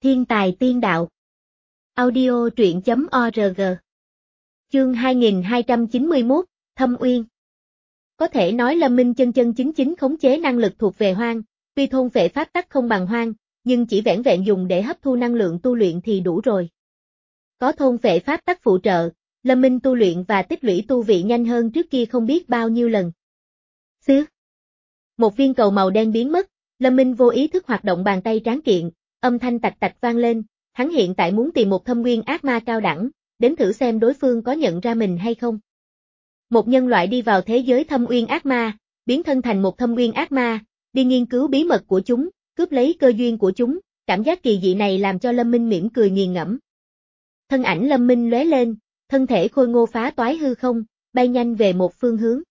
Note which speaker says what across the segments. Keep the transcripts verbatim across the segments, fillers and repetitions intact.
Speaker 1: Thiên tài tiên đạo. Audio truyện chấm org. Chương hai nghìn hai trăm chín mươi mốt, Thâm Uyên. Có thể nói Lâm Minh chân chân chính chính khống chế năng lực thuộc về Hoang, tuy thôn phệ pháp tắc không bằng Hoang, nhưng chỉ vẻn vẹn dùng để hấp thu năng lượng tu luyện thì đủ rồi. Có thôn phệ pháp tắc phụ trợ, Lâm Minh tu luyện và tích lũy tu vị nhanh hơn trước kia không biết bao nhiêu lần. Xứ. Một viên cầu màu đen biến mất, Lâm Minh vô ý thức hoạt động bàn tay tráng kiện, âm thanh tạch tạch vang lên, hắn hiện tại muốn tìm một thâm nguyên ác ma cao đẳng, đến thử xem đối phương có nhận ra mình hay không. Một nhân loại đi vào thế giới thâm uyên ác ma, biến thân thành một thâm uyên ác ma, đi nghiên cứu bí mật của chúng, cướp lấy cơ duyên của chúng, cảm giác kỳ dị này làm cho Lâm Minh mỉm cười nghiền ngẫm. Thân ảnh Lâm Minh lóe lên, thân thể khôi ngô phá toái hư không, bay nhanh về một phương hướng.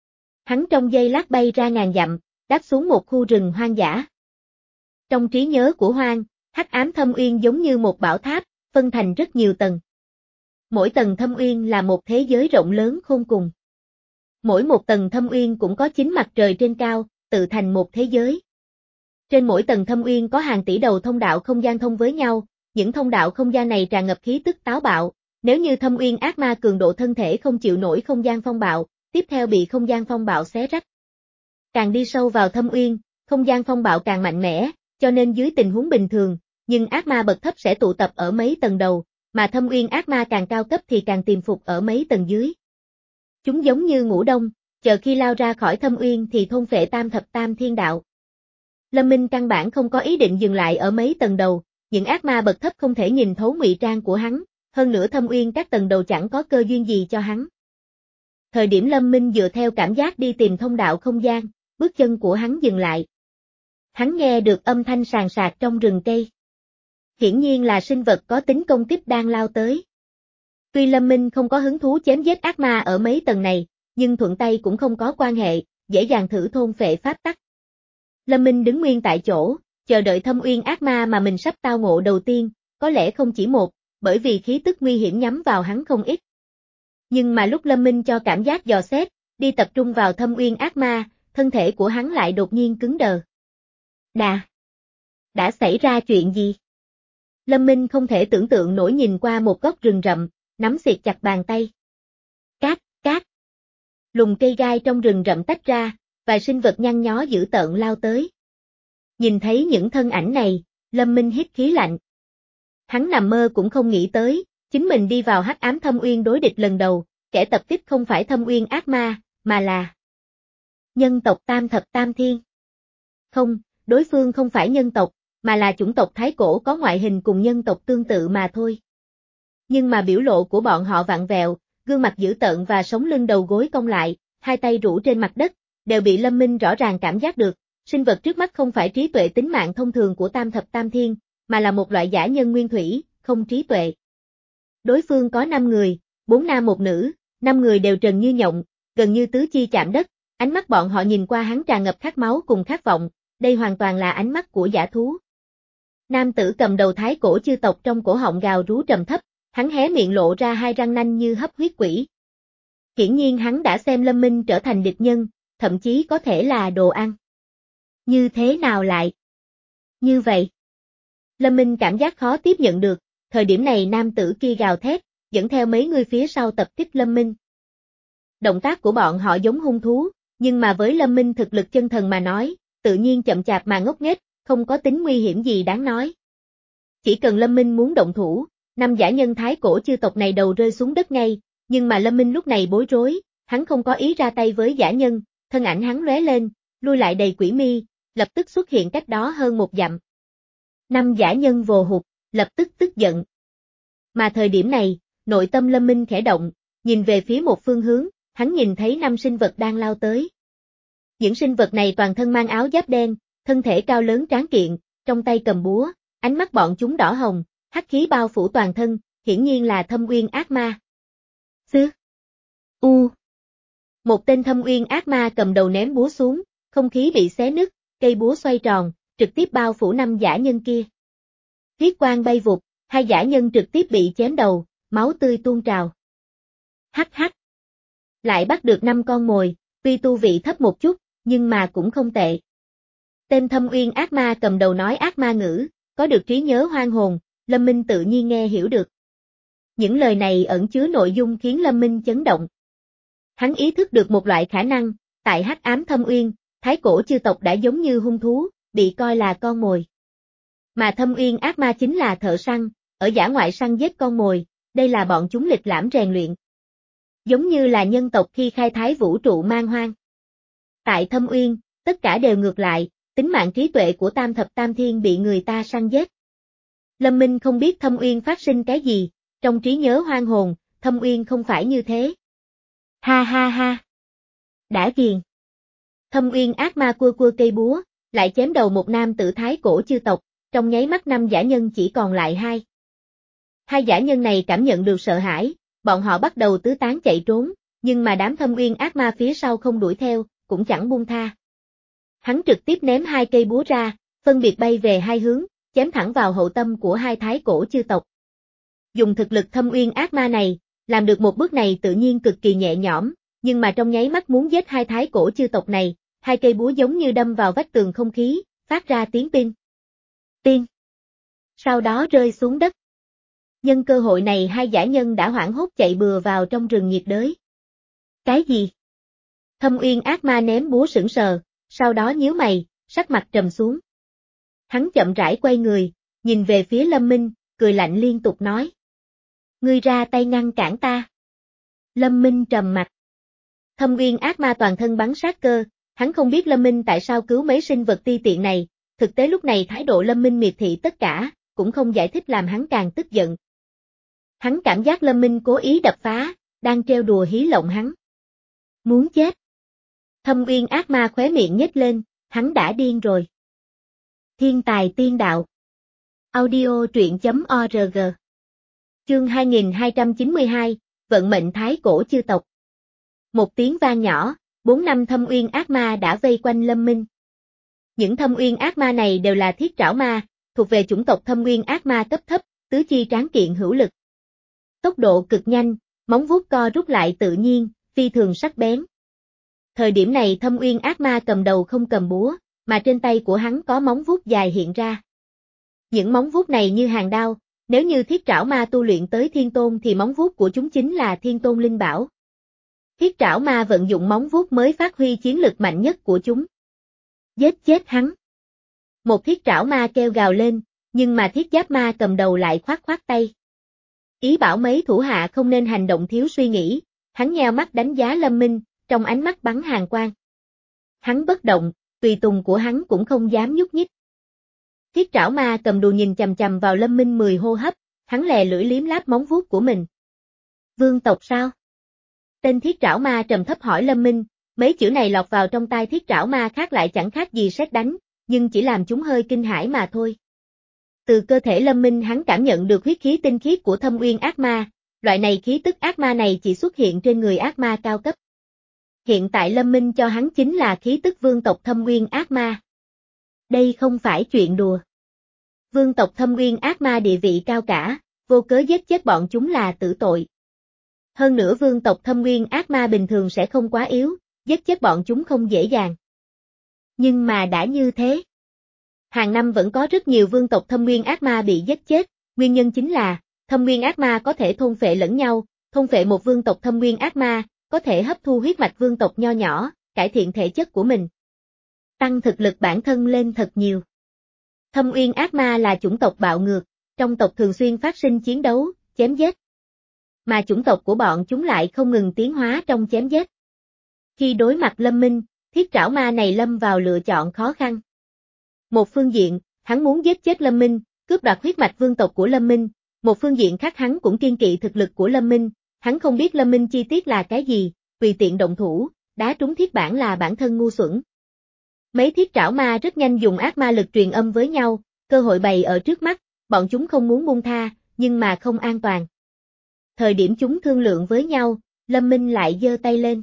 Speaker 1: Hắn trong giây lát bay ra ngàn dặm, đáp xuống một khu rừng hoang dã. Trong trí nhớ của Hoang, Hắc Ám Thâm Uyên giống như một bảo tháp, phân thành rất nhiều tầng. Mỗi tầng thâm uyên là một thế giới rộng lớn khôn cùng. Mỗi một tầng thâm uyên cũng có chính mặt trời trên cao, tự thành một thế giới. Trên mỗi tầng thâm uyên có hàng tỷ đầu thông đạo không gian thông với nhau, những thông đạo không gian này tràn ngập khí tức táo bạo, nếu như thâm uyên ác ma cường độ thân thể không chịu nổi không gian phong bạo, tiếp theo bị không gian phong bạo xé rách. Càng đi sâu vào thâm uyên, không gian phong bạo càng mạnh mẽ, cho nên dưới tình huống bình thường, nhưng ác ma bậc thấp sẽ tụ tập ở mấy tầng đầu, mà thâm uyên ác ma càng cao cấp thì càng tiềm phục ở mấy tầng dưới. Chúng giống như ngủ đông, chờ khi lao ra khỏi thâm uyên thì thôn phệ tam thập tam thiên đạo. Lâm Minh căn bản không có ý định dừng lại ở mấy tầng đầu, những ác ma bậc thấp không thể nhìn thấu ngụy trang của hắn, hơn nữa thâm uyên các tầng đầu chẳng có cơ duyên gì cho hắn. Thời điểm Lâm Minh dựa theo cảm giác đi tìm thông đạo không gian, bước chân của hắn dừng lại. Hắn nghe được âm thanh sàn sạc trong rừng cây. Hiển nhiên là sinh vật có tính công kích đang lao tới. Tuy Lâm Minh không có hứng thú chém giết ác ma ở mấy tầng này, nhưng thuận tay cũng không có quan hệ, dễ dàng thử thôn phệ pháp tắc. Lâm Minh đứng nguyên tại chỗ, chờ đợi thâm uyên ác ma mà mình sắp tao ngộ đầu tiên, có lẽ không chỉ một, bởi vì khí tức nguy hiểm nhắm vào hắn không ít. Nhưng mà lúc Lâm Minh cho cảm giác dò xét, đi tập trung vào thâm uyên ác ma, thân thể của hắn lại đột nhiên cứng đờ. Đà! Đã xảy ra chuyện gì? Lâm Minh không thể tưởng tượng nổi nhìn qua một góc rừng rậm, nắm siết chặt bàn tay. Cát, cát! Lùm cây gai trong rừng rậm tách ra, vài sinh vật nhăn nhó dữ tợn lao tới. Nhìn thấy những thân ảnh này, Lâm Minh hít khí lạnh. Hắn nằm mơ cũng không nghĩ tới, chính mình đi vào Hắc Ám Thâm Uyên đối địch lần đầu, kẻ tập kích không phải Thâm Uyên ác ma, mà là nhân tộc Tam Thập Tam Thiên. Không, đối phương không phải nhân tộc, mà là chủng tộc Thái Cổ có ngoại hình cùng nhân tộc tương tự mà thôi. Nhưng mà biểu lộ của bọn họ vặn vẹo, gương mặt dữ tợn và sống lưng đầu gối cong lại, hai tay rũ trên mặt đất, đều bị Lâm Minh rõ ràng cảm giác được, sinh vật trước mắt không phải trí tuệ tính mạng thông thường của Tam Thập Tam Thiên, mà là một loại giả nhân nguyên thủy, không trí tuệ. Đối phương có năm người, bốn nam một nữ, năm người đều trần như nhộng, gần như tứ chi chạm đất, ánh mắt bọn họ nhìn qua hắn tràn ngập khát máu cùng khát vọng, đây hoàn toàn là ánh mắt của dã thú. Nam tử cầm đầu Thái Cổ chư tộc trong cổ họng gào rú trầm thấp, hắn hé miệng lộ ra hai răng nanh như hấp huyết quỷ. Hiển nhiên hắn đã xem Lâm Minh trở thành địch nhân, thậm chí có thể là đồ ăn. Như thế nào lại? Như vậy. Lâm Minh cảm giác khó tiếp nhận được, thời điểm này nam tử kia gào thét, dẫn theo mấy người phía sau tập kích Lâm Minh. Động tác của bọn họ giống hung thú, nhưng mà với Lâm Minh thực lực chân thần mà nói, tự nhiên chậm chạp mà ngốc nghếch, không có tính nguy hiểm gì đáng nói. Chỉ cần Lâm Minh muốn động thủ, năm giả nhân Thái Cổ chư tộc này đầu rơi xuống đất ngay, nhưng mà Lâm Minh lúc này bối rối, hắn không có ý ra tay với giả nhân, thân ảnh hắn lóe lên, lui lại đầy quỷ mi, lập tức xuất hiện cách đó hơn một dặm. Năm giả nhân vồ hụt, lập tức tức giận. Mà thời điểm này, nội tâm Lâm Minh khẽ động, nhìn về phía một phương hướng, hắn nhìn thấy năm sinh vật đang lao tới. Những sinh vật này toàn thân mang áo giáp đen, thân thể cao lớn tráng kiện, trong tay cầm búa, ánh mắt bọn chúng đỏ hồng, hắc khí bao phủ toàn thân, hiển nhiên là thâm uyên ác ma. Xứ. U. Một tên thâm uyên ác ma cầm đầu ném búa xuống, không khí bị xé nứt, cây búa xoay tròn, trực tiếp bao phủ năm giả nhân kia. Huyết quang bay vụt, hai giả nhân trực tiếp bị chém đầu, máu tươi tuôn trào. Hắc hắc. Lại bắt được năm con mồi, tuy tu vị thấp một chút, nhưng mà cũng không tệ. Tên thâm uyên ác ma cầm đầu nói ác ma ngữ, có được trí nhớ hoang hồn, Lâm Minh tự nhiên nghe hiểu được. Những lời này ẩn chứa nội dung khiến Lâm Minh chấn động. Hắn ý thức được một loại khả năng, tại Hắc Ám Thâm Uyên, thái cổ chư tộc đã giống như hung thú, bị coi là con mồi. Mà Thâm Uyên ác ma chính là thợ săn, ở dã ngoại săn giết con mồi, đây là bọn chúng lịch lãm rèn luyện. Giống như là nhân tộc khi khai thái vũ trụ man hoang. Tại Thâm Uyên, tất cả đều ngược lại, tính mạng trí tuệ của Tam Thập Tam Thiên bị người ta săn giết. Lâm Minh không biết Thâm Uyên phát sinh cái gì, trong trí nhớ hoang hồn, Thâm Uyên không phải như thế. Ha ha ha. Đã ghiền. Thâm Uyên ác ma cua cua cây búa, lại chém đầu một nam tử thái cổ chư tộc, trong nháy mắt năm giả nhân chỉ còn lại hai. Hai giả nhân này cảm nhận được sợ hãi, bọn họ bắt đầu tứ tán chạy trốn, nhưng mà đám Thâm Uyên ác ma phía sau không đuổi theo, cũng chẳng buông tha. Hắn trực tiếp ném hai cây búa ra, phân biệt bay về hai hướng, chém thẳng vào hậu tâm của hai thái cổ chư tộc. Dùng thực lực Thâm Uyên ác ma này, làm được một bước này tự nhiên cực kỳ nhẹ nhõm, nhưng mà trong nháy mắt muốn giết hai thái cổ chư tộc này, hai cây búa giống như đâm vào vách tường không khí, phát ra tiếng pin. Tiên. Sau đó rơi xuống đất. Nhân cơ hội này hai giả nhân đã hoảng hốt chạy bừa vào trong rừng nhiệt đới. Cái gì? Thâm Uyên ác ma ném búa sững sờ, sau đó nhíu mày, sắc mặt trầm xuống. Hắn chậm rãi quay người, nhìn về phía Lâm Minh, cười lạnh liên tục nói. Ngươi ra tay ngăn cản ta. Lâm Minh trầm mặt. Thâm Uyên ác ma toàn thân bắn sát cơ, hắn không biết Lâm Minh tại sao cứu mấy sinh vật ti tiện này, thực tế lúc này thái độ Lâm Minh miệt thị tất cả, cũng không giải thích làm hắn càng tức giận. Hắn cảm giác Lâm Minh cố ý đập phá, đang trêu đùa hí lộng hắn. Muốn chết. Thâm Uyên ác ma khóe miệng nhếch lên, hắn đã điên rồi. Thiên tài tiên đạo. Audio truyện chấm org. Chương hai nghìn hai trăm chín mươi hai, vận mệnh thái cổ chư tộc. Một tiếng vang nhỏ, bốn năm Thâm Uyên ác ma đã vây quanh Lâm Minh. Những Thâm Uyên ác ma này đều là thiết trảo ma, thuộc về chủng tộc Thâm Uyên ác ma cấp thấp, tứ chi tráng kiện hữu lực. Tốc độ cực nhanh, móng vuốt co rút lại tự nhiên, phi thường sắc bén. Thời điểm này Thâm Uyên ác ma cầm đầu không cầm búa, mà trên tay của hắn có móng vuốt dài hiện ra. Những móng vuốt này như hàng đao, nếu như thiết trảo ma tu luyện tới thiên tôn thì móng vuốt của chúng chính là thiên tôn linh bảo. Thiết trảo ma vận dụng móng vuốt mới phát huy chiến lực mạnh nhất của chúng. Giết chết hắn. Một thiết trảo ma kêu gào lên, nhưng mà thiết giáp ma cầm đầu lại khoát khoát tay. Ý bảo mấy thủ hạ không nên hành động thiếu suy nghĩ, hắn nheo mắt đánh giá Lâm Minh, trong ánh mắt bắn hàn quang. Hắn bất động, tùy tùng của hắn cũng không dám nhúc nhích. Thiết trảo ma cầm đùa nhìn chằm chằm vào Lâm Minh mười hô hấp, hắn lè lưỡi liếm láp móng vuốt của mình. Vương tộc sao? Tên thiết trảo ma trầm thấp hỏi Lâm Minh, mấy chữ này lọt vào trong tai thiết trảo ma khác lại chẳng khác gì sét đánh, nhưng chỉ làm chúng hơi kinh hãi mà thôi. Từ cơ thể Lâm Minh hắn cảm nhận được huyết khí tinh khiết của Thâm Uyên ác ma, loại này khí tức ác ma này chỉ xuất hiện trên người ác ma cao cấp. Hiện tại Lâm Minh cho hắn chính là khí tức vương tộc Thâm Uyên ác ma. Đây không phải chuyện đùa. Vương tộc Thâm Uyên ác ma địa vị cao cả, vô cớ giết chết bọn chúng là tử tội. Hơn nữa vương tộc Thâm Uyên ác ma bình thường sẽ không quá yếu, giết chết bọn chúng không dễ dàng. Nhưng mà đã như thế. Hàng năm vẫn có rất nhiều vương tộc Thâm Uyên ác ma bị giết chết, nguyên nhân chính là, Thâm Uyên ác ma có thể thôn phệ lẫn nhau, thôn phệ một vương tộc Thâm Uyên ác ma, có thể hấp thu huyết mạch vương tộc nho nhỏ, cải thiện thể chất của mình. Tăng thực lực bản thân lên thật nhiều. Thâm Uyên ác ma là chủng tộc bạo ngược, trong tộc thường xuyên phát sinh chiến đấu, chém giết. Mà chủng tộc của bọn chúng lại không ngừng tiến hóa trong chém giết. Khi đối mặt Lâm Minh, thiết trảo ma này lâm vào lựa chọn khó khăn. Một phương diện, hắn muốn giết chết Lâm Minh, cướp đoạt huyết mạch vương tộc của Lâm Minh, một phương diện khác hắn cũng kiên kỵ thực lực của Lâm Minh, hắn không biết Lâm Minh chi tiết là cái gì, tùy tiện động thủ, đá trúng thiết bản là bản thân ngu xuẩn. Mấy thiết trảo ma rất nhanh dùng ác ma lực truyền âm với nhau, cơ hội bày ở trước mắt, bọn chúng không muốn buông tha, nhưng mà không an toàn. Thời điểm chúng thương lượng với nhau, Lâm Minh lại giơ tay lên.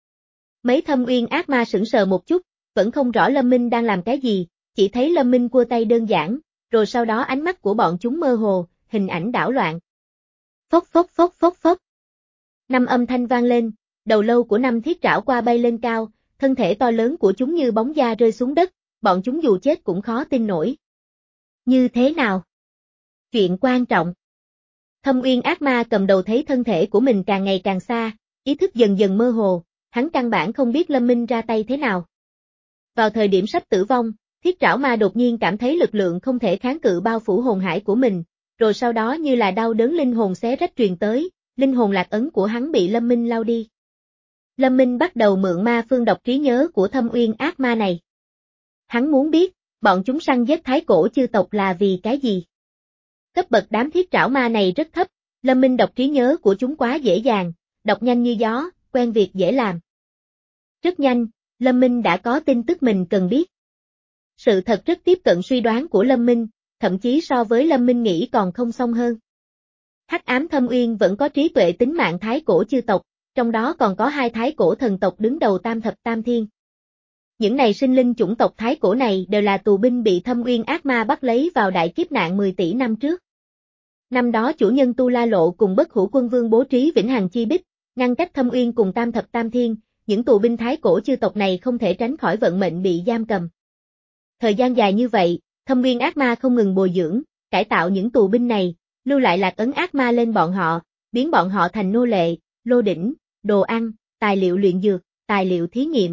Speaker 1: Mấy Thâm Uyên ác ma sững sờ một chút, vẫn không rõ Lâm Minh đang làm cái gì, chỉ thấy Lâm Minh cua tay đơn giản, rồi sau đó ánh mắt của bọn chúng mơ hồ, hình ảnh đảo loạn. Phốc phốc phốc phốc phốc. Năm âm thanh vang lên, đầu lâu của năm thiết trảo qua bay lên cao, thân thể to lớn của chúng như bóng da rơi xuống đất, bọn chúng dù chết cũng khó tin nổi. Như thế nào? Chuyện quan trọng. Thâm Uyên ác ma cầm đầu thấy thân thể của mình càng ngày càng xa, ý thức dần dần mơ hồ, hắn căn bản không biết Lâm Minh ra tay thế nào. Vào thời điểm sắp tử vong, Thiết Trảo Ma đột nhiên cảm thấy lực lượng không thể kháng cự bao phủ hồn hải của mình, rồi sau đó như là đau đớn linh hồn xé rách truyền tới, linh hồn lạc ấn của hắn bị Lâm Minh lao đi. Lâm Minh bắt đầu mượn ma phương đọc trí nhớ của Thâm Uyên ác ma này. Hắn muốn biết, bọn chúng săn giết thái cổ chư tộc là vì cái gì? Cấp bậc đám thiết trảo ma này rất thấp, Lâm Minh đọc trí nhớ của chúng quá dễ dàng, đọc nhanh như gió, quen việc dễ làm. Rất nhanh, Lâm Minh đã có tin tức mình cần biết. Sự thật rất tiếp cận suy đoán của Lâm Minh, thậm chí so với Lâm Minh nghĩ còn không xong hơn. Hắc ám Thâm Uyên vẫn có trí tuệ tính mạng thái cổ chư tộc, trong đó còn có hai thái cổ thần tộc đứng đầu tam thập tam thiên. Những này sinh linh chủng tộc thái cổ này đều là tù binh bị Thâm Uyên ác ma bắt lấy vào đại kiếp nạn mười tỷ năm trước. Năm đó chủ nhân Tu La Lộ cùng Bất Hủ Quân Vương bố trí vĩnh hằng chi bích, ngăn cách Thâm Uyên cùng tam thập tam thiên, những tù binh thái cổ chư tộc này không thể tránh khỏi vận mệnh bị giam cầm. Thời gian dài như vậy, Thâm Uyên ác ma không ngừng bồi dưỡng, cải tạo những tù binh này, lưu lại lạc ấn ác ma lên bọn họ, biến bọn họ thành nô lệ, lô đỉnh, đồ ăn, tài liệu luyện dược, tài liệu thí nghiệm.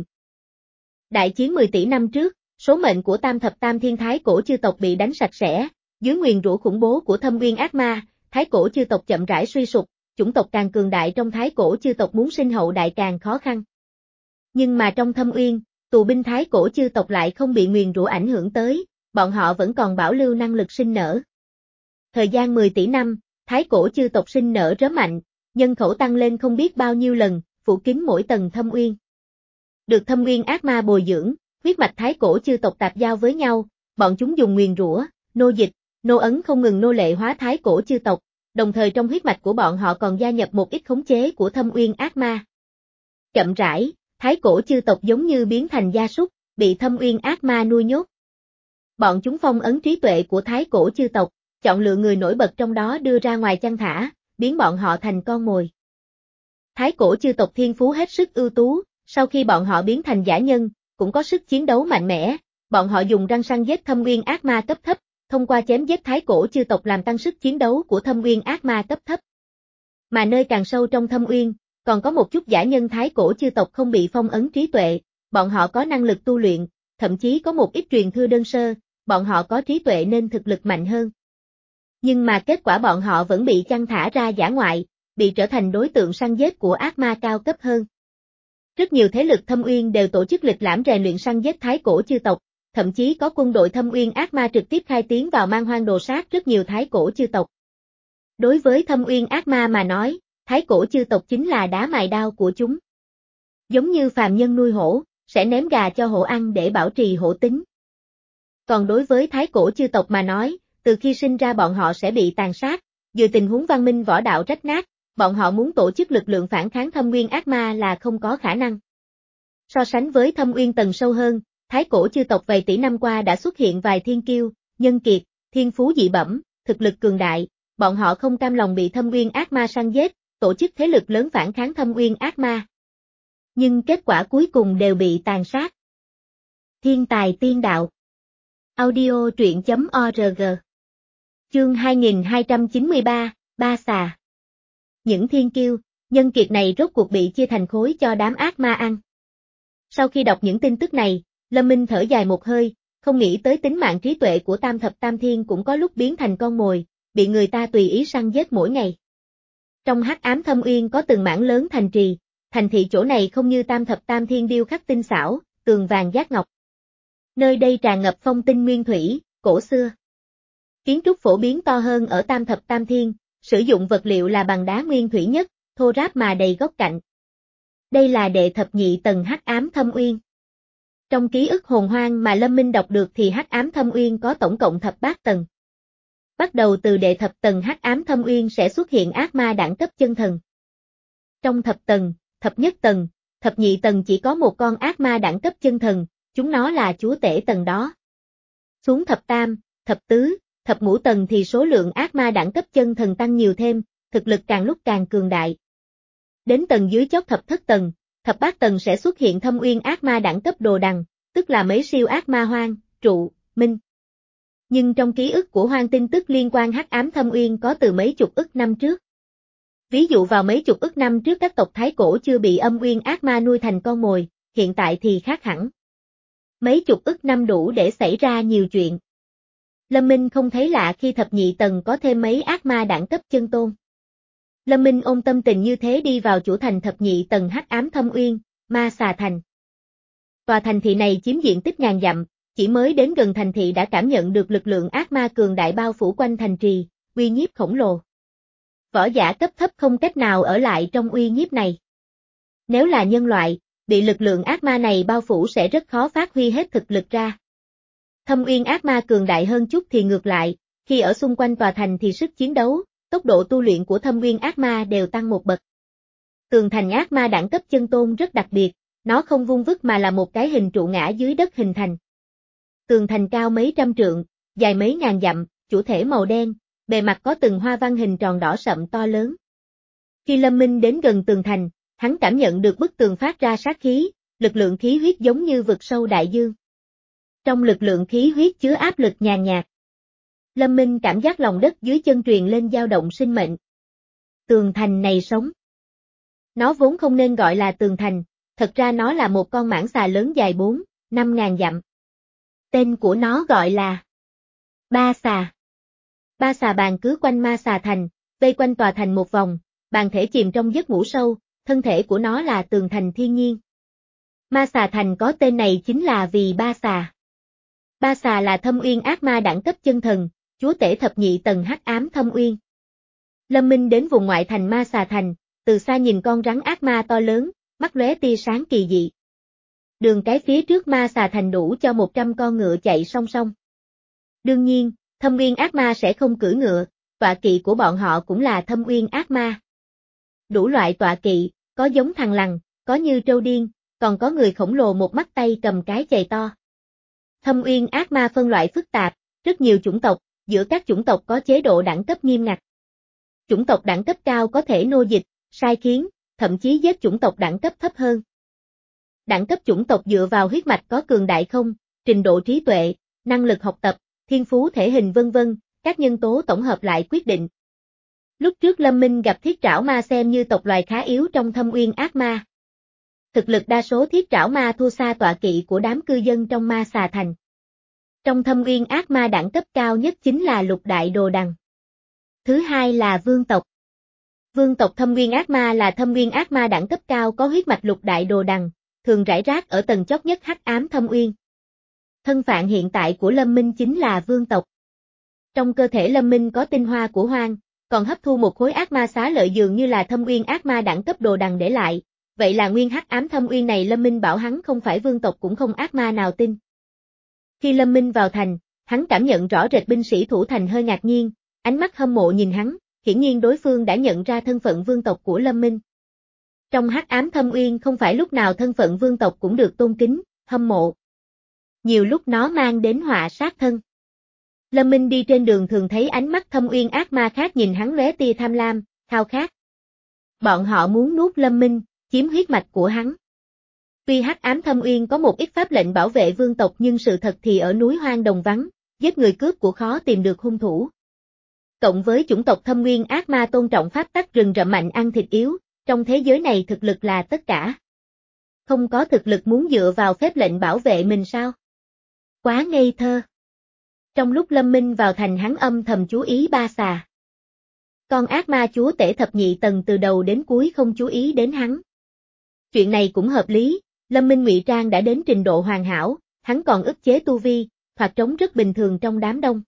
Speaker 1: Đại chiến mười tỷ năm trước, số mệnh của tam thập tam thiên thái cổ chư tộc bị đánh sạch sẽ, dưới nguyền rủa khủng bố của Thâm Uyên ác ma, thái cổ chư tộc chậm rãi suy sụp, chủng tộc càng cường đại trong thái cổ chư tộc muốn sinh hậu đại càng khó khăn. Nhưng mà trong Thâm Uyên, tù binh thái cổ chư tộc lại không bị nguyền rủa ảnh hưởng tới, bọn họ vẫn còn bảo lưu năng lực sinh nở. Thời gian mười tỷ năm, thái cổ chư tộc sinh nở rất mạnh, nhân khẩu tăng lên không biết bao nhiêu lần, phủ kín mỗi tầng Thâm Uyên. Được Thâm Uyên ác ma bồi dưỡng, huyết mạch thái cổ chư tộc tạp giao với nhau, bọn chúng dùng nguyền rủa, nô dịch, nô ấn không ngừng nô lệ hóa thái cổ chư tộc, đồng thời trong huyết mạch của bọn họ còn gia nhập một ít khống chế của Thâm Uyên ác ma. Chậm rãi, thái cổ chư tộc giống như biến thành gia súc, bị Thâm Uyên ác ma nuôi nhốt. Bọn chúng phong ấn trí tuệ của thái cổ chư tộc, chọn lựa người nổi bật trong đó đưa ra ngoài chăn thả, biến bọn họ thành con mồi. Thái cổ chư tộc thiên phú hết sức ưu tú, sau khi bọn họ biến thành giả nhân, cũng có sức chiến đấu mạnh mẽ, bọn họ dùng răng săn giết Thâm Uyên ác ma cấp thấp, thông qua chém giết thái cổ chư tộc làm tăng sức chiến đấu của Thâm Uyên ác ma cấp thấp. Mà nơi càng sâu trong Thâm Uyên, còn có một chút giả nhân thái cổ chư tộc không bị phong ấn trí tuệ, bọn họ có năng lực tu luyện, thậm chí có một ít truyền thừa đơn sơ, bọn họ có trí tuệ nên thực lực mạnh hơn. Nhưng mà kết quả bọn họ vẫn bị chăn thả ra dã ngoại, bị trở thành đối tượng săn giết của ác ma cao cấp hơn. Rất nhiều thế lực Thâm Uyên đều tổ chức lịch lãm rèn luyện săn giết thái cổ chư tộc, thậm chí có quân đội Thâm Uyên ác ma trực tiếp khai tiến vào man hoang đồ sát rất nhiều thái cổ chư tộc. Đối với Thâm Uyên ác ma mà nói, thái cổ chư tộc chính là đá mài đao của chúng. Giống như phàm nhân nuôi hổ, sẽ ném gà cho hổ ăn để bảo trì hổ tính. Còn đối với thái cổ chư tộc mà nói, từ khi sinh ra bọn họ sẽ bị tàn sát, dù tình huống văn minh võ đạo rách nát, bọn họ muốn tổ chức lực lượng phản kháng Thâm Uyên ác ma là không có khả năng. So sánh với Thâm Uyên tầng sâu hơn, thái cổ chư tộc vài tỷ năm qua đã xuất hiện vài thiên kiêu, nhân kiệt, thiên phú dị bẩm, thực lực cường đại, bọn họ không cam lòng bị Thâm Uyên ác ma săn giết, tổ chức thế lực lớn phản kháng Thâm Uyên ác ma. Nhưng kết quả cuối cùng đều bị tàn sát. Thiên tài tiên đạo. Audio truyện chấm org. Chương hai nghìn hai trăm chín mươi ba, Ba xà. Những thiên kiêu, nhân kiệt này rốt cuộc bị chia thành khối cho đám ác ma ăn. Sau khi đọc những tin tức này, Lâm Minh thở dài một hơi, không nghĩ tới tính mạng trí tuệ của tam thập tam thiên cũng có lúc biến thành con mồi, bị người ta tùy ý săn giết mỗi ngày. Trong hắc ám Thâm Uyên có từng mảng lớn thành trì, thành thị chỗ này không như tam thập tam thiên điêu khắc tinh xảo, tường vàng giác ngọc. Nơi đây tràn ngập phong tinh nguyên thủy, cổ xưa. Kiến trúc phổ biến to hơn ở tam thập tam thiên, sử dụng vật liệu là bằng đá nguyên thủy nhất, thô ráp mà đầy góc cạnh. Đây là đệ thập nhị tầng hắc ám Thâm Uyên. Trong ký ức hồn hoang mà Lâm Minh đọc được thì hắc ám Thâm Uyên có tổng cộng thập bát tầng. Bắt đầu từ đệ thập tầng hắc ám Thâm Uyên sẽ xuất hiện ác ma đẳng cấp chân thần. Trong thập tầng, thập nhất tầng, thập nhị tầng chỉ có một con ác ma đẳng cấp chân thần, chúng nó là chúa tể tầng đó. Xuống thập tam, thập tứ, thập ngũ tầng thì số lượng ác ma đẳng cấp chân thần tăng nhiều thêm, thực lực càng lúc càng cường đại. Đến tầng dưới chót thập thất tầng, thập bát tầng sẽ xuất hiện Thâm Uyên ác ma đẳng cấp đồ đằng, tức là mấy siêu ác ma hoang, trụ, minh. Nhưng trong ký ức của Hoang tin tức liên quan hắc ám thâm uyên có từ mấy chục ức năm trước. Ví dụ vào mấy chục ức năm trước các tộc Thái Cổ chưa bị âm uyên ác ma nuôi thành con mồi, hiện tại thì khác hẳn. Mấy chục ức năm đủ để xảy ra nhiều chuyện. Lâm Minh không thấy lạ khi thập nhị tầng có thêm mấy ác ma đẳng cấp chân tôn. Lâm Minh ôm tâm tình như thế đi vào chủ thành thập nhị tầng hắc ám thâm uyên, Ma Xà Thành. Tòa thành thị này chiếm diện tích ngàn dặm, chỉ mới đến gần thành thị đã cảm nhận được lực lượng ác ma cường đại bao phủ quanh thành trì, uy nhiếp khổng lồ. Võ giả cấp thấp không cách nào ở lại trong uy nhiếp này. Nếu là nhân loại, bị lực lượng ác ma này bao phủ sẽ rất khó phát huy hết thực lực ra. Thâm uyên ác ma cường đại hơn chút thì ngược lại, khi ở xung quanh tòa thành thì sức chiến đấu, tốc độ tu luyện của thâm uyên ác ma đều tăng một bậc. Tường thành ác ma đẳng cấp chân tôn rất đặc biệt, nó không vuông vức mà là một cái hình trụ ngã dưới đất hình thành. Tường thành cao mấy trăm trượng, dài mấy ngàn dặm, chủ thể màu đen, bề mặt có từng hoa văn hình tròn đỏ sậm to lớn. Khi Lâm Minh đến gần tường thành, hắn cảm nhận được bức tường phát ra sát khí, lực lượng khí huyết giống như vực sâu đại dương. Trong lực lượng khí huyết chứa áp lực nhàn nhạt. Lâm Minh cảm giác lòng đất dưới chân truyền lên dao động sinh mệnh. Tường thành này sống. Nó vốn không nên gọi là tường thành, thật ra nó là một con mãng xà lớn dài bốn, năm ngàn dặm. Tên của nó gọi là Ba Xà. Ba xà bàn cứ quanh Ma Xà Thành, vây quanh tòa thành một vòng, bàn thể chìm trong giấc ngủ sâu, thân thể của nó là tường thành thiên nhiên. Ma Xà Thành có tên này chính là vì Ba Xà. Ba Xà là thâm uyên ác ma đẳng cấp chân thần, chúa tể thập nhị tầng hắc ám thâm uyên. Lâm Minh đến vùng ngoại thành Ma Xà Thành, từ xa nhìn con rắn ác ma to lớn, mắt lóe tia sáng kỳ dị. Đường cái phía trước Ma Xà Thành đủ cho một trăm con ngựa chạy song song. Đương nhiên, thâm uyên ác ma sẽ không cưỡi ngựa, tọa kỵ của bọn họ cũng là thâm uyên ác ma. Đủ loại tọa kỵ, có giống thằn lằn, có như trâu điên, còn có người khổng lồ một mắt tay cầm cái chày to. Thâm uyên ác ma phân loại phức tạp, rất nhiều chủng tộc, giữa các chủng tộc có chế độ đẳng cấp nghiêm ngặt. Chủng tộc đẳng cấp cao có thể nô dịch, sai khiến, thậm chí giết chủng tộc đẳng cấp thấp hơn. Đẳng cấp chủng tộc dựa vào huyết mạch có cường đại không, trình độ trí tuệ, năng lực học tập, thiên phú thể hình vân vân, các nhân tố tổng hợp lại quyết định. Lúc trước Lâm Minh gặp thiết trảo ma xem như tộc loài khá yếu trong thâm uyên ác ma. Thực lực đa số thiết trảo ma thua xa tọa kỵ của đám cư dân trong Ma Xà Thành. Trong thâm uyên ác ma đẳng cấp cao nhất chính là lục đại đồ đằng. Thứ hai là vương tộc. Vương tộc thâm uyên ác ma là thâm uyên ác ma đẳng cấp cao có huyết mạch lục đại đồ đằng, thường rải rác ở tầng chót nhất hắc ám thâm uyên. Thân phận hiện tại của Lâm Minh chính là vương tộc. Trong cơ thể Lâm Minh có tinh hoa của hoang, còn hấp thu một khối ác ma xá lợi dường như là thâm uyên ác ma đẳng cấp đồ đằng để lại, vậy là nguyên hắc ám thâm uyên này Lâm Minh bảo hắn không phải vương tộc cũng không ác ma nào tin. Khi Lâm Minh vào thành, hắn cảm nhận rõ rệt binh sĩ thủ thành hơi ngạc nhiên, ánh mắt hâm mộ nhìn hắn, hiển nhiên đối phương đã nhận ra thân phận vương tộc của Lâm Minh. Trong hắc ám thâm uyên không phải lúc nào thân phận vương tộc cũng được tôn kính, hâm mộ. Nhiều lúc nó mang đến họa sát thân. Lâm Minh đi trên đường thường thấy ánh mắt thâm uyên ác ma khác nhìn hắn lóe tia tham lam, khao khát. Bọn họ muốn nuốt Lâm Minh, chiếm huyết mạch của hắn. Tuy hắc ám thâm uyên có một ít pháp lệnh bảo vệ vương tộc nhưng sự thật thì ở núi hoang đồng vắng, giết người cướp của khó tìm được hung thủ. Cộng với chủng tộc thâm uyên ác ma tôn trọng pháp tắc rừng rậm mạnh ăn thịt yếu, trong thế giới này thực lực là tất cả. Không có thực lực muốn dựa vào phép lệnh bảo vệ mình sao? Quá ngây thơ. Trong lúc Lâm Minh vào thành hắn âm thầm chú ý Ba Xà. Con ác ma chúa tể thập nhị tầng từ đầu đến cuối không chú ý đến hắn. Chuyện này cũng hợp lý, Lâm Minh ngụy trang đã đến trình độ hoàn hảo, hắn còn ức chế tu vi, thoạt trống rất bình thường trong đám đông.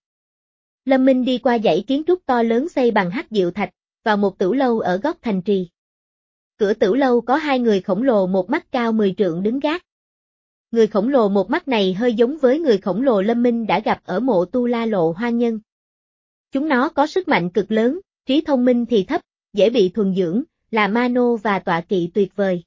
Speaker 1: Lâm Minh đi qua dãy kiến trúc to lớn xây bằng hắc diệu thạch, vào một tửu lâu ở góc thành trì. Cửa tửu lâu có hai người khổng lồ một mắt cao mười trượng đứng gác. Người khổng lồ một mắt này hơi giống với người khổng lồ Lâm Minh đã gặp ở mộ Tu La Lộ Hoang Nhân. Chúng nó có sức mạnh cực lớn, trí thông minh thì thấp, dễ bị thuần dưỡng, là ma nô và tọa kỵ tuyệt vời.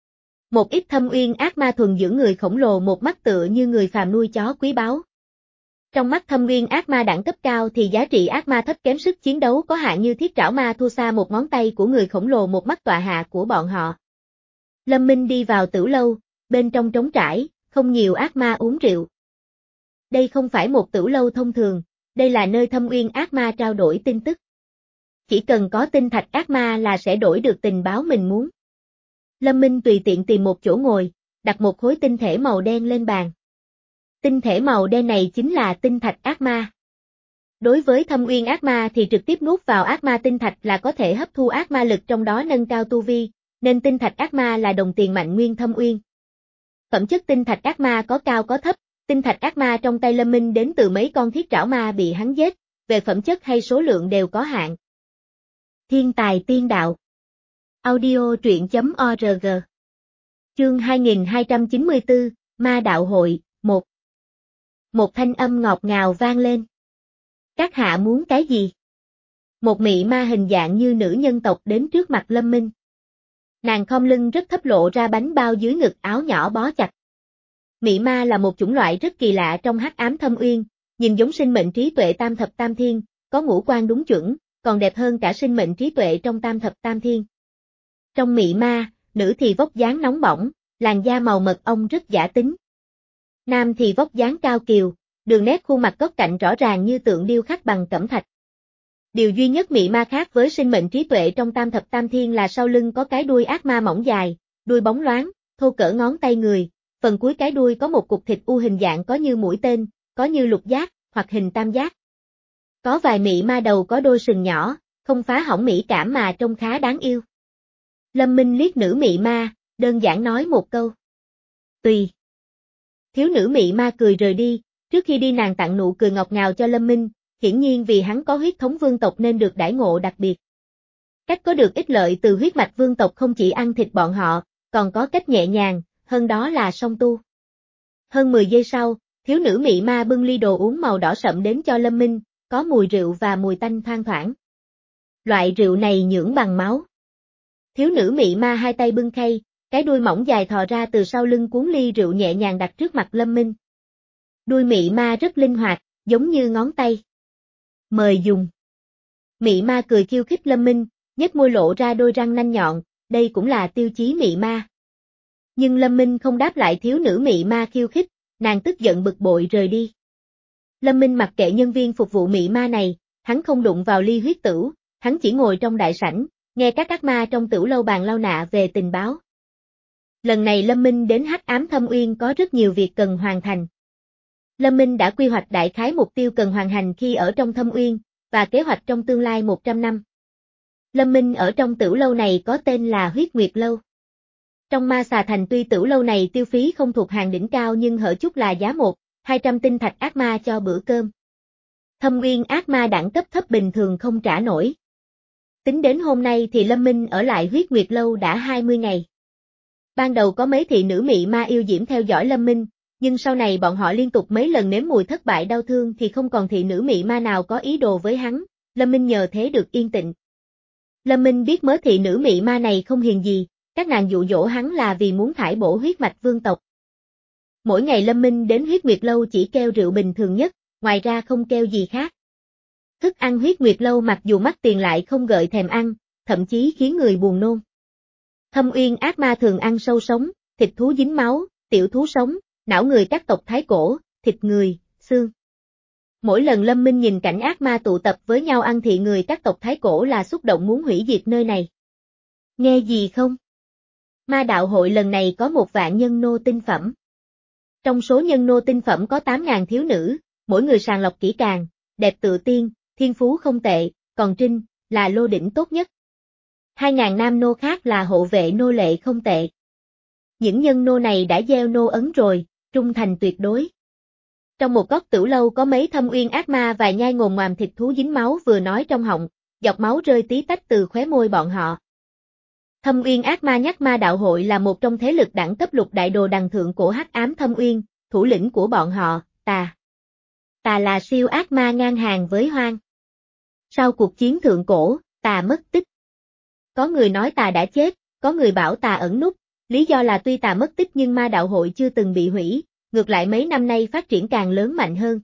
Speaker 1: Một ít thâm uyên ác ma thuần dưỡng người khổng lồ một mắt tựa như người phàm nuôi chó quý báu. Trong mắt thâm uyên ác ma đẳng cấp cao thì giá trị ác ma thấp kém sức chiến đấu có hạn như thiết trảo ma thua xa một ngón tay của người khổng lồ một mắt tọa hạ của bọn họ. Lâm Minh đi vào tửu lâu, bên trong trống trải, không nhiều ác ma uống rượu. Đây không phải một tửu lâu thông thường, đây là nơi Thâm Uyên ác ma trao đổi tin tức. Chỉ cần có tinh thạch ác ma là sẽ đổi được tình báo mình muốn. Lâm Minh tùy tiện tìm một chỗ ngồi, đặt một khối tinh thể màu đen lên bàn. Tinh thể màu đen này chính là tinh thạch ác ma. Đối với Thâm Uyên ác ma thì trực tiếp nuốt vào ác ma tinh thạch là có thể hấp thu ác ma lực trong đó nâng cao tu vi, nên tinh thạch ác ma là đồng tiền mạnh nguyên Thâm Uyên. Phẩm chất tinh thạch ác ma có cao có thấp, tinh thạch ác ma trong tay Lâm Minh đến từ mấy con thiết trảo ma bị hắn giết, về phẩm chất hay số lượng đều có hạn. Thiên tài tiên đạo. Audio truyện chấm org. Chương hai nghìn hai trăm chín mươi tư, Ma Đạo Hội, một. Một thanh âm ngọt ngào vang lên. Các hạ muốn cái gì? Một mị ma hình dạng như nữ nhân tộc đến trước mặt Lâm Minh. Nàng khom lưng rất thấp lộ ra bánh bao dưới ngực áo nhỏ bó chặt. Mị ma là một chủng loại rất kỳ lạ trong hắc ám Thâm Uyên, nhìn giống sinh mệnh trí tuệ tam thập tam thiên, có ngũ quan đúng chuẩn, còn đẹp hơn cả sinh mệnh trí tuệ trong tam thập tam thiên. Trong mị ma, nữ thì vóc dáng nóng bỏng, làn da màu mật ong rất giả tính. Nam thì vóc dáng cao kiều, đường nét khuôn mặt góc cạnh rõ ràng như tượng điêu khắc bằng cẩm thạch. Điều duy nhất mị ma khác với sinh mệnh trí tuệ trong tam thập tam thiên là sau lưng có cái đuôi ác ma mỏng dài, đuôi bóng loáng, thô cỡ ngón tay người, phần cuối cái đuôi có một cục thịt u hình dạng có như mũi tên, có như lục giác, hoặc hình tam giác. Có vài mị ma đầu có đôi sừng nhỏ, không phá hỏng mỹ cảm mà trông khá đáng yêu. Lâm Minh liếc nữ mị ma, đơn giản nói một câu. Tùy. Thiếu nữ mị ma cười rời đi, trước khi đi nàng tặng nụ cười ngọt ngào cho Lâm Minh, hiển nhiên vì hắn có huyết thống vương tộc nên được đãi ngộ đặc biệt. Cách có được ích lợi từ huyết mạch vương tộc không chỉ ăn thịt bọn họ, còn có cách nhẹ nhàng, hơn đó là song tu. Hơn mười giây sau, thiếu nữ mị ma bưng ly đồ uống màu đỏ sậm đến cho Lâm Minh, có mùi rượu và mùi tanh thoang thoảng. Loại rượu này nhưỡng bằng máu. Thiếu nữ mị ma hai tay bưng khay, cái đuôi mỏng dài thò ra từ sau lưng cuốn ly rượu nhẹ nhàng đặt trước mặt Lâm Minh. Đuôi mị ma rất linh hoạt, giống như ngón tay. Mời dùng. Mị ma cười khiêu khích Lâm Minh, nhếch môi lộ ra đôi răng nanh nhọn, đây cũng là tiêu chí mị ma. Nhưng Lâm Minh không đáp lại thiếu nữ mị ma khiêu khích, nàng tức giận bực bội rời đi. Lâm Minh mặc kệ nhân viên phục vụ mị ma này, hắn không đụng vào ly huyết tửu, hắn chỉ ngồi trong đại sảnh, nghe các ác ma trong tửu lâu bàn lau nạ về tình báo. Lần này Lâm Minh đến hắc ám Thâm Uyên có rất nhiều việc cần hoàn thành. Lâm Minh đã quy hoạch đại khái mục tiêu cần hoàn thành khi ở trong Thâm Uyên, và kế hoạch trong tương lai một trăm năm. Lâm Minh ở trong tửu lâu này có tên là Huyết Nguyệt Lâu. Trong Ma Xà Thành tuy tửu lâu này tiêu phí không thuộc hàng đỉnh cao nhưng hở chút là giá một, hai trăm tinh thạch ác ma cho bữa cơm. Thâm Uyên ác ma đẳng cấp thấp bình thường không trả nổi. Tính đến hôm nay thì Lâm Minh ở lại Huyết Nguyệt Lâu đã hai mươi ngày. Ban đầu có mấy thị nữ mị ma yêu diễm theo dõi Lâm Minh, nhưng sau này bọn họ liên tục mấy lần nếm mùi thất bại đau thương thì không còn thị nữ mị ma nào có ý đồ với hắn, Lâm Minh nhờ thế được yên tĩnh. Lâm Minh biết mớ thị nữ mị ma này không hiền gì, các nàng dụ dỗ hắn là vì muốn thải bổ huyết mạch vương tộc. Mỗi ngày Lâm Minh đến Huyết Nguyệt Lâu chỉ kêu rượu bình thường nhất, ngoài ra không kêu gì khác. Thức ăn Huyết Nguyệt Lâu mặc dù mắc tiền lại không gợi thèm ăn, thậm chí khiến người buồn nôn. Thâm Uyên ác ma thường ăn sâu sống, thịt thú dính máu, tiểu thú sống, não người các tộc Thái Cổ, thịt người, xương. Mỗi lần Lâm Minh nhìn cảnh ác ma tụ tập với nhau ăn thị người các tộc Thái Cổ là xúc động muốn hủy diệt nơi này. Nghe gì không? Ma đạo hội lần này có một vạn nhân nô tinh phẩm. Trong số nhân nô tinh phẩm có tám ngàn thiếu nữ, mỗi người sàng lọc kỹ càng, đẹp tự tiên, thiên phú không tệ, còn Trinh, là lô đỉnh tốt nhất. hai ngàn nam nô khác là hộ vệ nô lệ không tệ. Những nhân nô này đã gieo nô ấn rồi, trung thành tuyệt đối. Trong một góc tửu lâu có mấy Thâm Uyên ác ma và nhai ngồm ngoàm thịt thú dính máu vừa nói trong họng, giọt máu rơi tí tách từ khóe môi bọn họ. Thâm Uyên ác ma nhắc ma đạo hội là một trong thế lực đẳng cấp lục đại đồ đằng thượng của hắc ám Thâm Uyên, thủ lĩnh của bọn họ, Tà. Tà là siêu ác ma ngang hàng với Hoang. Sau cuộc chiến thượng cổ, Tà mất tích. Có người nói Tà đã chết, có người bảo Tà ẩn núp, lý do là tuy Tà mất tích nhưng ma đạo hội chưa từng bị hủy, ngược lại mấy năm nay phát triển càng lớn mạnh hơn.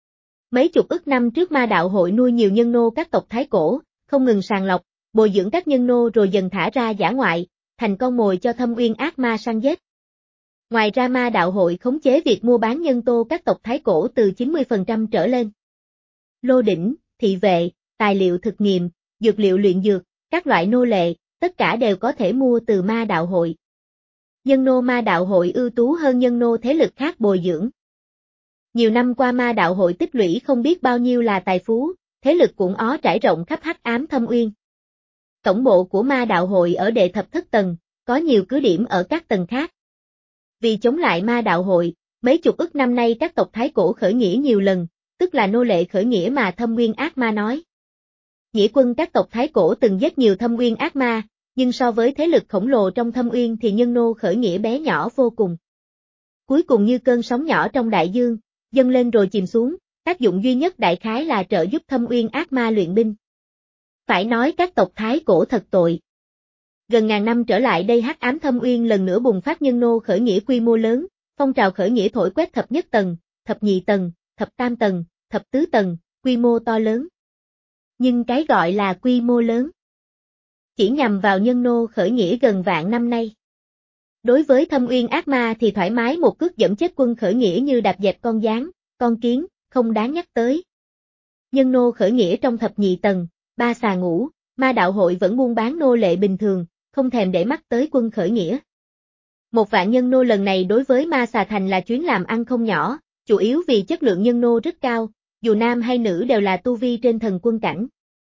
Speaker 1: Mấy chục ức năm trước ma đạo hội nuôi nhiều nhân nô các tộc Thái Cổ, không ngừng sàng lọc, bồi dưỡng các nhân nô rồi dần thả ra dã ngoại, thành con mồi cho Thâm Uyên ác ma săn giết. Ngoài ra ma đạo hội khống chế việc mua bán nhân tố các tộc Thái cổ từ chín mươi phần trăm trở lên. Lô đỉnh, thị vệ, tài liệu thực nghiệm, dược liệu luyện dược, các loại nô lệ, tất cả đều có thể mua từ ma đạo hội. Nhân nô ma đạo hội ưu tú hơn nhân nô thế lực khác bồi dưỡng. Nhiều năm qua ma đạo hội tích lũy không biết bao nhiêu là tài phú, thế lực cuộn ó trải rộng khắp hắc ám thâm uyên. Tổng bộ của ma đạo hội ở đệ thập thất tầng, có nhiều cứ điểm ở các tầng khác. Vì chống lại ma đạo hội, mấy chục ức năm nay các tộc Thái cổ khởi nghĩa nhiều lần, tức là nô lệ khởi nghĩa mà Thâm Nguyên Ác Ma nói. Nghĩa quân các tộc Thái cổ từng giết nhiều Thâm Nguyên Ác Ma, nhưng so với thế lực khổng lồ trong Thâm Uyên thì nhân nô khởi nghĩa bé nhỏ vô cùng. Cuối cùng như cơn sóng nhỏ trong đại dương, dâng lên rồi chìm xuống, tác dụng duy nhất đại khái là trợ giúp Thâm Uyên Ác Ma luyện binh. Phải nói các tộc Thái cổ thật tội. Gần ngàn năm trở lại đây hắc ám Thâm Uyên lần nữa bùng phát nhân nô khởi nghĩa quy mô lớn, phong trào khởi nghĩa thổi quét thập nhất tầng, thập nhị tầng, thập tam tầng, thập tứ tầng, quy mô to lớn. Nhưng cái gọi là quy mô lớn chỉ nhằm vào nhân nô khởi nghĩa gần vạn năm nay. Đối với Thâm Uyên Ác Ma thì thoải mái một cước dẫm chết quân khởi nghĩa như đạp dẹp con gián, con kiến, không đáng nhắc tới. Nhân nô khởi nghĩa trong thập nhị tầng, ba xà ngũ, ma đạo hội vẫn buôn bán nô lệ bình thường, không thèm để mắt tới quân khởi nghĩa. Một vạn nhân nô lần này đối với ma xà thành là chuyến làm ăn không nhỏ, chủ yếu vì chất lượng nhân nô rất cao, dù nam hay nữ đều là tu vi trên thần quân cảnh.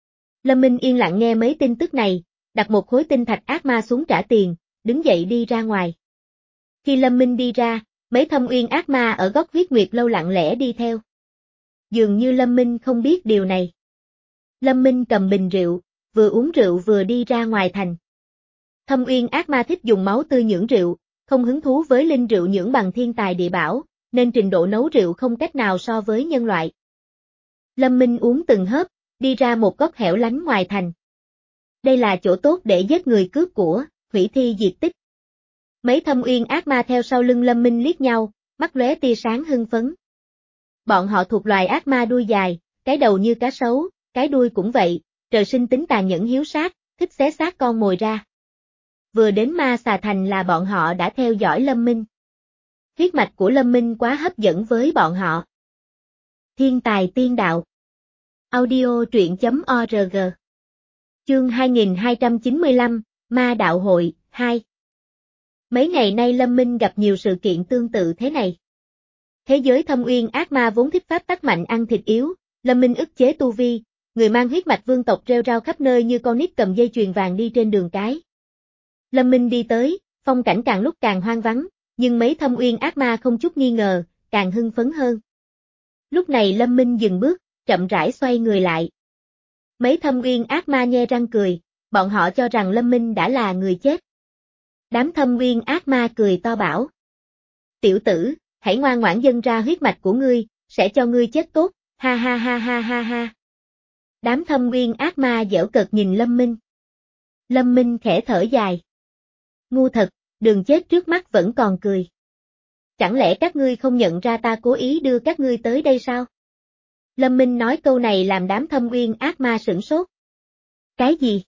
Speaker 1: Lâm Minh yên lặng nghe mấy tin tức này, đặt một khối tinh thạch ác ma xuống trả tiền, đứng dậy đi ra ngoài. Khi Lâm Minh đi ra, mấy Thâm Uyên ác ma ở góc huyết nguyệt lâu lặng lẽ đi theo. Dường như Lâm Minh không biết điều này. Lâm Minh cầm bình rượu, vừa uống rượu vừa đi ra ngoài thành. Thâm Uyên ác ma thích dùng máu tươi nhưỡng rượu, không hứng thú với linh rượu nhưỡng bằng thiên tài địa bảo, nên trình độ nấu rượu không cách nào so với nhân loại. Lâm Minh uống từng hớp, đi ra một góc hẻo lánh ngoài thành. Đây là chỗ tốt để giết người cướp của, hủy thi diệt tích. Mấy Thâm Uyên ác ma theo sau lưng Lâm Minh liếc nhau, mắt lóe tia sáng hưng phấn. Bọn họ thuộc loài ác ma đuôi dài, cái đầu như cá sấu, cái đuôi cũng vậy, trời sinh tính tàn nhẫn hiếu sát, thích xé xác con mồi ra. Vừa đến ma xà thành là bọn họ đã theo dõi Lâm Minh. Huyết mạch của Lâm Minh quá hấp dẫn với bọn họ. Thiên tài tiên đạo. Audio truyện chấm org. Chương hai nghìn hai trăm chín mươi lăm, Ma Đạo Hội, hai. Mấy ngày nay Lâm Minh gặp nhiều sự kiện tương tự thế này. Thế giới Thâm Uyên ác ma vốn thích pháp tắc mạnh ăn thịt yếu, Lâm Minh ức chế tu vi, người mang huyết mạch vương tộc rêu rao khắp nơi như con nít cầm dây chuyền vàng đi trên đường cái. Lâm Minh đi tới, phong cảnh càng lúc càng hoang vắng, nhưng mấy Thâm Uyên ác ma không chút nghi ngờ, càng hưng phấn hơn. Lúc này Lâm Minh dừng bước, chậm rãi xoay người lại. Mấy Thâm Uyên ác ma nhe răng cười, bọn họ cho rằng Lâm Minh đã là người chết. Đám Thâm Uyên ác ma cười to bảo. Tiểu tử, hãy ngoan ngoãn dâng ra huyết mạch của ngươi, sẽ cho ngươi chết tốt, ha ha ha ha ha ha. Đám Thâm Uyên ác ma giễu cợt nhìn Lâm Minh. Lâm Minh khẽ thở dài. Ngu thật, đường chết trước mắt vẫn còn cười. Chẳng lẽ các ngươi không nhận ra ta cố ý đưa các ngươi tới đây sao? Lâm Minh nói câu này làm đám Thâm Uyên ác ma sửng sốt. Cái gì?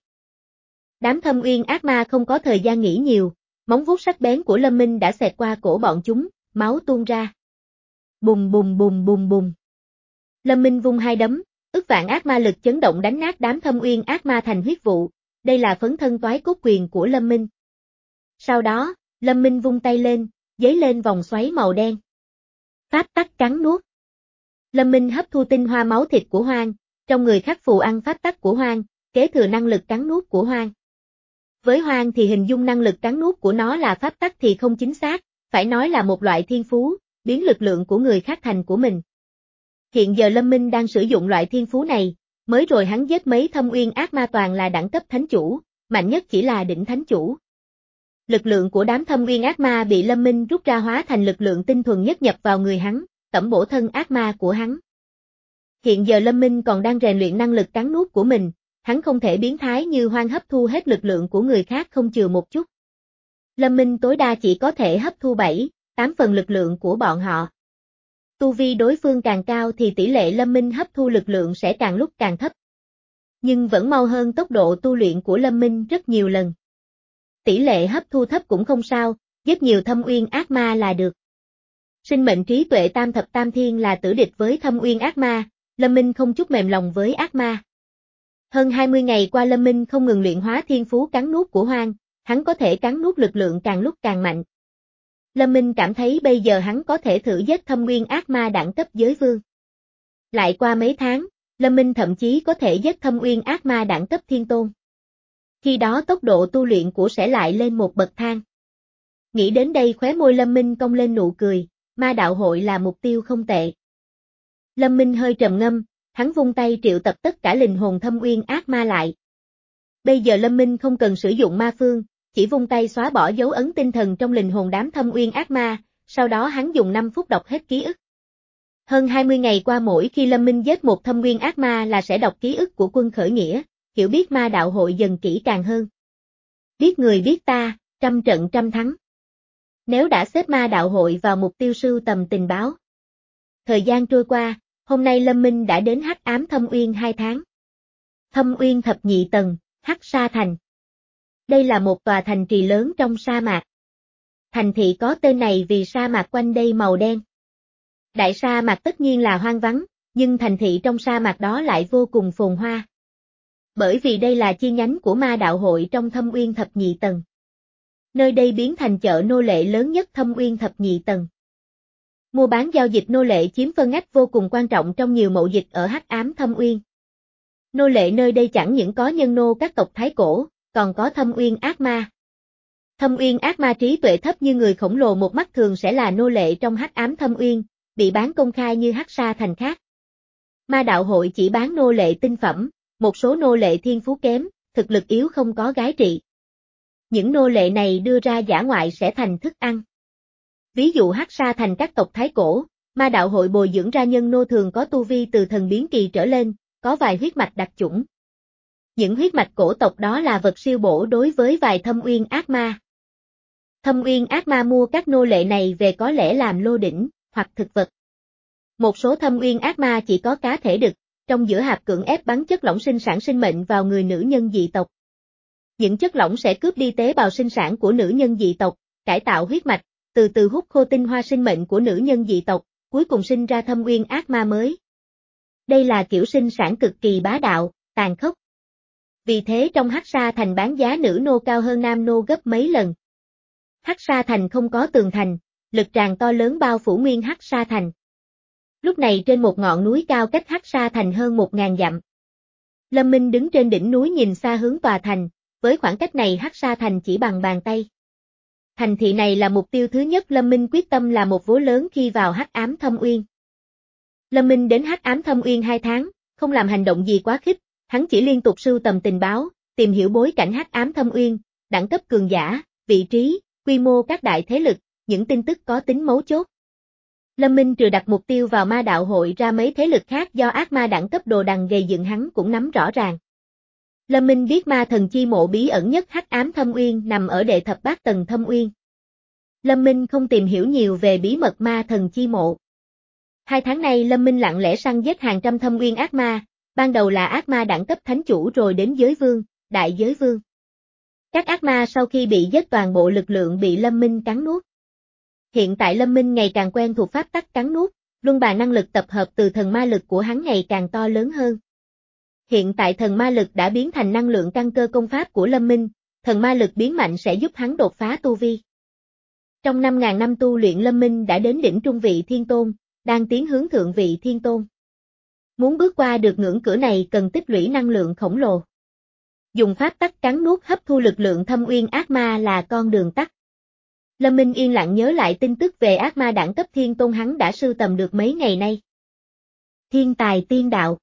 Speaker 1: Đám Thâm Uyên ác ma không có thời gian nghĩ nhiều, móng vuốt sắc bén của Lâm Minh đã xẹt qua cổ bọn chúng, máu tuôn ra. Bùng bùng bùng bùng bùng. Lâm Minh vung hai đấm, ức vạn ác ma lực chấn động đánh nát đám Thâm Uyên ác ma thành huyết vụ, đây là phấn thân toái cốt quyền của Lâm Minh. Sau đó, Lâm Minh vung tay lên, giấy lên vòng xoáy màu đen. Pháp tắc cắn nuốt. Lâm Minh hấp thu tinh hoa máu thịt của hoang, trong người khắc phù ăn pháp tắc của hoang, kế thừa năng lực cắn nuốt của hoang. Với hoang thì hình dung năng lực cắn nuốt của nó là pháp tắc thì không chính xác, phải nói là một loại thiên phú, biến lực lượng của người khác thành của mình. Hiện giờ Lâm Minh đang sử dụng loại thiên phú này, mới rồi hắn giết mấy Thâm Uyên ác ma toàn là đẳng cấp thánh chủ, mạnh nhất chỉ là đỉnh thánh chủ. Lực lượng của đám Thâm Uyên ác ma bị Lâm Minh rút ra hóa thành lực lượng tinh thuần nhất nhập vào người hắn, tẩm bổ thân ác ma của hắn. Hiện giờ Lâm Minh còn đang rèn luyện năng lực cắn nuốt của mình, hắn không thể biến thái như hoang hấp thu hết lực lượng của người khác không chừa một chút. Lâm Minh tối đa chỉ có thể hấp thu bảy, tám phần lực lượng của bọn họ. Tu vi đối phương càng cao thì tỷ lệ Lâm Minh hấp thu lực lượng sẽ càng lúc càng thấp. Nhưng vẫn mau hơn tốc độ tu luyện của Lâm Minh rất nhiều lần. Tỷ lệ hấp thu thấp cũng không sao, giết nhiều thâm uyên ác ma là được. Sinh mệnh trí tuệ tam thập tam thiên là tử địch với thâm uyên ác ma, Lâm Minh không chút mềm lòng với ác ma. Hơn hai mươi ngày qua Lâm Minh không ngừng luyện hóa thiên phú cắn nuốt của hoang, hắn có thể cắn nuốt lực lượng càng lúc càng mạnh. Lâm Minh cảm thấy bây giờ hắn có thể thử giết thâm uyên ác ma đẳng cấp giới vương. Lại qua mấy tháng, Lâm Minh thậm chí có thể giết thâm uyên ác ma đẳng cấp thiên tôn. Khi đó tốc độ tu luyện của sẽ lại lên một bậc thang. Nghĩ đến đây khóe môi Lâm Minh cong lên nụ cười, ma đạo hội là mục tiêu không tệ. Lâm Minh hơi trầm ngâm, hắn vung tay triệu tập tất cả linh hồn thâm uyên ác ma lại. Bây giờ Lâm Minh không cần sử dụng ma phương, chỉ vung tay xóa bỏ dấu ấn tinh thần trong linh hồn đám thâm uyên ác ma, sau đó hắn dùng năm phút đọc hết ký ức. Hơn hai mươi ngày qua mỗi khi Lâm Minh giết một thâm uyên ác ma là sẽ đọc ký ức của quân khởi nghĩa, hiểu biết ma đạo hội dần kỹ càng hơn. Biết người biết ta, trăm trận trăm thắng. Nếu đã xếp ma đạo hội vào mục tiêu sưu tầm tình báo. Thời gian trôi qua, hôm nay Lâm Minh đã đến Hắc Ám Thâm Uyên hai tháng. Thâm Uyên thập nhị tầng, Hắc Sa Thành. Đây là một tòa thành trì lớn trong sa mạc. Thành thị có tên này vì sa mạc quanh đây màu đen. Đại sa mạc tất nhiên là hoang vắng, nhưng thành thị trong sa mạc đó lại vô cùng phồn hoa. Bởi vì đây là chi nhánh của ma đạo hội trong Thâm Uyên thập nhị tầng. Nơi đây biến thành chợ nô lệ lớn nhất Thâm Uyên thập nhị tầng. Mua bán giao dịch nô lệ chiếm phân ngách vô cùng quan trọng trong nhiều mậu dịch ở Hắc Ám Thâm Uyên. Nô lệ nơi đây chẳng những có nhân nô các tộc Thái Cổ, còn có Thâm Uyên ác ma. Thâm Uyên ác ma trí tuệ thấp như người khổng lồ một mắt thường sẽ là nô lệ trong Hắc Ám Thâm Uyên, bị bán công khai như Hắc Sa Thành khác. Ma đạo hội chỉ bán nô lệ tinh phẩm, một số nô lệ thiên phú kém, thực lực yếu không có gái trị. Những nô lệ này đưa ra dã ngoại sẽ thành thức ăn. Ví dụ Hắc Sa Thành các tộc Thái Cổ, ma đạo hội bồi dưỡng ra nhân nô thường có tu vi từ thần biến kỳ trở lên, có vài huyết mạch đặc chủng. Những huyết mạch cổ tộc đó là vật siêu bổ đối với vài thâm uyên ác ma. Thâm uyên ác ma mua các nô lệ này về có lẽ làm lô đỉnh, hoặc thực vật. Một số thâm uyên ác ma chỉ có cá thể đực, trong giữa hạp cưỡng ép bắn chất lỏng sinh sản sinh mệnh vào người nữ nhân dị tộc. Những chất lỏng sẽ cướp đi tế bào sinh sản của nữ nhân dị tộc, cải tạo huyết mạch, từ từ hút khô tinh hoa sinh mệnh của nữ nhân dị tộc, cuối cùng sinh ra thâm uyên ác ma mới. Đây là kiểu sinh sản cực kỳ bá đạo, tàn khốc. Vì thế trong Hắc Sa Thành bán giá nữ nô cao hơn nam nô gấp mấy lần. Hắc Sa Thành không có tường thành, lực tràn to lớn bao phủ nguyên Hắc Sa Thành. Lúc này trên một ngọn núi cao cách Hắc Sa Thành hơn một ngàn dặm. Lâm Minh đứng trên đỉnh núi nhìn xa hướng tòa thành, với khoảng cách này Hắc Sa Thành chỉ bằng bàn tay. Thành thị này là mục tiêu thứ nhất Lâm Minh quyết tâm là một vố lớn khi vào Hắc Ám Thâm Uyên. Lâm Minh đến Hắc Ám Thâm Uyên hai tháng, không làm hành động gì quá khích, hắn chỉ liên tục sưu tầm tình báo, tìm hiểu bối cảnh Hắc Ám Thâm Uyên, đẳng cấp cường giả, vị trí, quy mô các đại thế lực, những tin tức có tính mấu chốt. Lâm Minh trừ đặt mục tiêu vào ma đạo hội ra mấy thế lực khác do ác ma đẳng cấp đồ đằng gầy dựng hắn cũng nắm rõ ràng. Lâm Minh biết ma thần chi mộ bí ẩn nhất Hắc Ám Thâm Uyên nằm ở đệ thập bát tầng Thâm Uyên. Lâm Minh không tìm hiểu nhiều về bí mật ma thần chi mộ. Hai tháng nay Lâm Minh lặng lẽ săn giết hàng trăm thâm uyên ác ma, ban đầu là ác ma đẳng cấp thánh chủ rồi đến giới vương, đại giới vương. Các ác ma sau khi bị giết toàn bộ lực lượng bị Lâm Minh cắn nuốt. Hiện tại Lâm Minh ngày càng quen thuộc pháp tắc cắn nuốt, luân bàn năng lực tập hợp từ thần ma lực của hắn ngày càng to lớn hơn. Hiện tại thần ma lực đã biến thành năng lượng căn cơ công pháp của Lâm Minh, thần ma lực biến mạnh sẽ giúp hắn đột phá tu vi. Trong năm ngàn năm tu luyện Lâm Minh đã đến đỉnh trung vị thiên tôn, đang tiến hướng thượng vị thiên tôn. Muốn bước qua được ngưỡng cửa này cần tích lũy năng lượng khổng lồ. Dùng pháp tắc cắn nuốt hấp thu lực lượng thâm uyên ác ma là con đường tắt. Lâm Minh yên lặng nhớ lại tin tức về ác ma đẳng cấp thiên tôn hắn đã sưu tầm được mấy ngày nay. Thiên tài tiên đạo.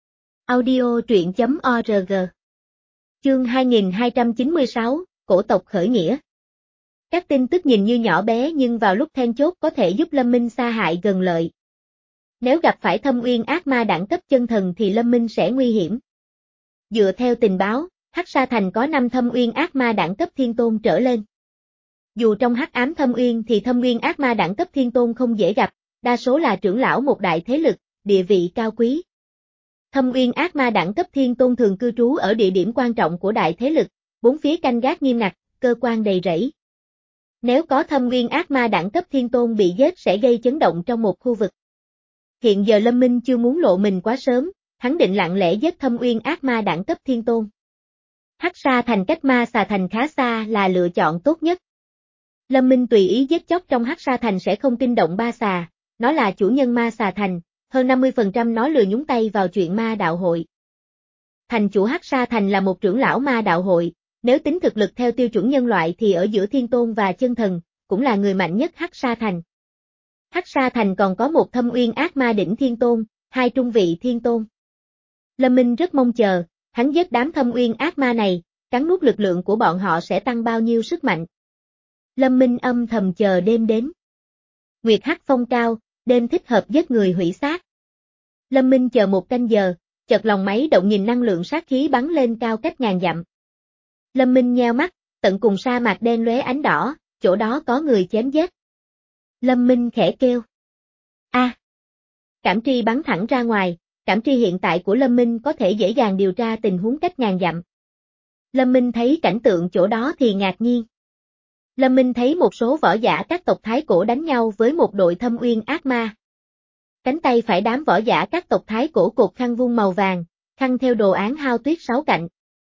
Speaker 1: Audio truyện chấm org. Chương hai nghìn hai trăm chín mươi sáu, cổ tộc khởi nghĩa. Các tin tức nhìn như nhỏ bé nhưng vào lúc then chốt có thể giúp Lâm Minh xa hại gần lợi. Nếu gặp phải thâm uyên ác ma đẳng cấp chân thần thì Lâm Minh sẽ nguy hiểm. Dựa theo tình báo, Hắc Sa Thành có năm thâm uyên ác ma đẳng cấp thiên tôn trở lên. Dù trong Hắc Ám Thâm Uyên thì thâm uyên ác ma đẳng cấp thiên tôn không dễ gặp, đa số là trưởng lão một đại thế lực, địa vị cao quý. Thâm uyên ác ma đẳng cấp thiên tôn thường cư trú ở địa điểm quan trọng của đại thế lực, bốn phía canh gác nghiêm ngặt, cơ quan đầy rẫy. Nếu có thâm nguyên ác ma đẳng cấp thiên tôn bị giết sẽ gây chấn động trong một khu vực. Hiện giờ Lâm Minh chưa muốn lộ mình quá sớm, hắn định lặng lẽ giết thâm nguyên ác ma đẳng cấp thiên tôn. Hắc Sa Thành cách Ma Xà Thành khá xa là lựa chọn tốt nhất. Lâm Minh tùy ý giết chóc trong Hắc Sa Thành sẽ không kinh động ba xà, nó là chủ nhân Ma Xà Thành, hơn năm mươi phần trăm nó lười nhúng tay vào chuyện ma đạo hội. Thành chủ Hắc Sa Thành là một trưởng lão ma đạo hội, nếu tính thực lực theo tiêu chuẩn nhân loại thì ở giữa thiên tôn và chân thần, cũng là người mạnh nhất Hắc Sa Thành. Hắc Sa Thành còn có một thâm uyên ác ma đỉnh thiên tôn, hai trung vị thiên tôn. Lâm Minh rất mong chờ, hắn giết đám thâm uyên ác ma này, cắn nuốt lực lượng của bọn họ sẽ tăng bao nhiêu sức mạnh. Lâm Minh âm thầm chờ đêm đến. Nguyệt Hắc phong cao, đêm thích hợp giết người hủy xác. Lâm Minh chờ một canh giờ, chợt lòng máy động nhìn năng lượng sát khí bắn lên cao cách ngàn dặm. Lâm Minh nheo mắt, tận cùng sa mạc đen lóe ánh đỏ, chỗ đó có người chém giết. Lâm Minh khẽ kêu. A! À. Cảm tri bắn thẳng ra ngoài, cảm tri hiện tại của Lâm Minh có thể dễ dàng điều tra tình huống cách ngàn dặm. Lâm Minh thấy cảnh tượng chỗ đó thì ngạc nhiên. Lâm Minh thấy một số võ giả các tộc Thái Cổ đánh nhau với một đội thâm uyên ác ma. Cánh tay phải đám võ giả các tộc Thái Cổ cột khăn vuông màu vàng, khăn theo đồ án hao tuyết sáu cạnh.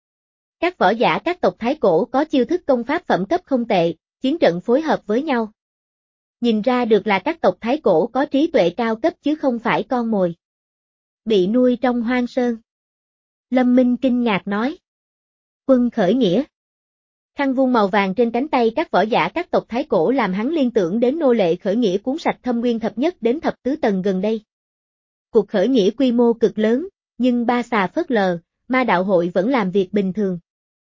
Speaker 1: Các võ giả các tộc Thái Cổ có chiêu thức công pháp phẩm cấp không tệ, chiến trận phối hợp với nhau. Nhìn ra được là các tộc Thái Cổ có trí tuệ cao cấp chứ không phải con mồi. Bị nuôi trong hoang sơn. Lâm Minh kinh ngạc nói. Quân khởi nghĩa. Khăn vuông màu vàng trên cánh tay các võ giả các tộc Thái Cổ làm hắn liên tưởng đến nô lệ khởi nghĩa cuốn sạch thâm nguyên thập nhất đến thập tứ tầng gần đây. Cuộc khởi nghĩa quy mô cực lớn, nhưng ba xà phớt lờ, ma đạo hội vẫn làm việc bình thường.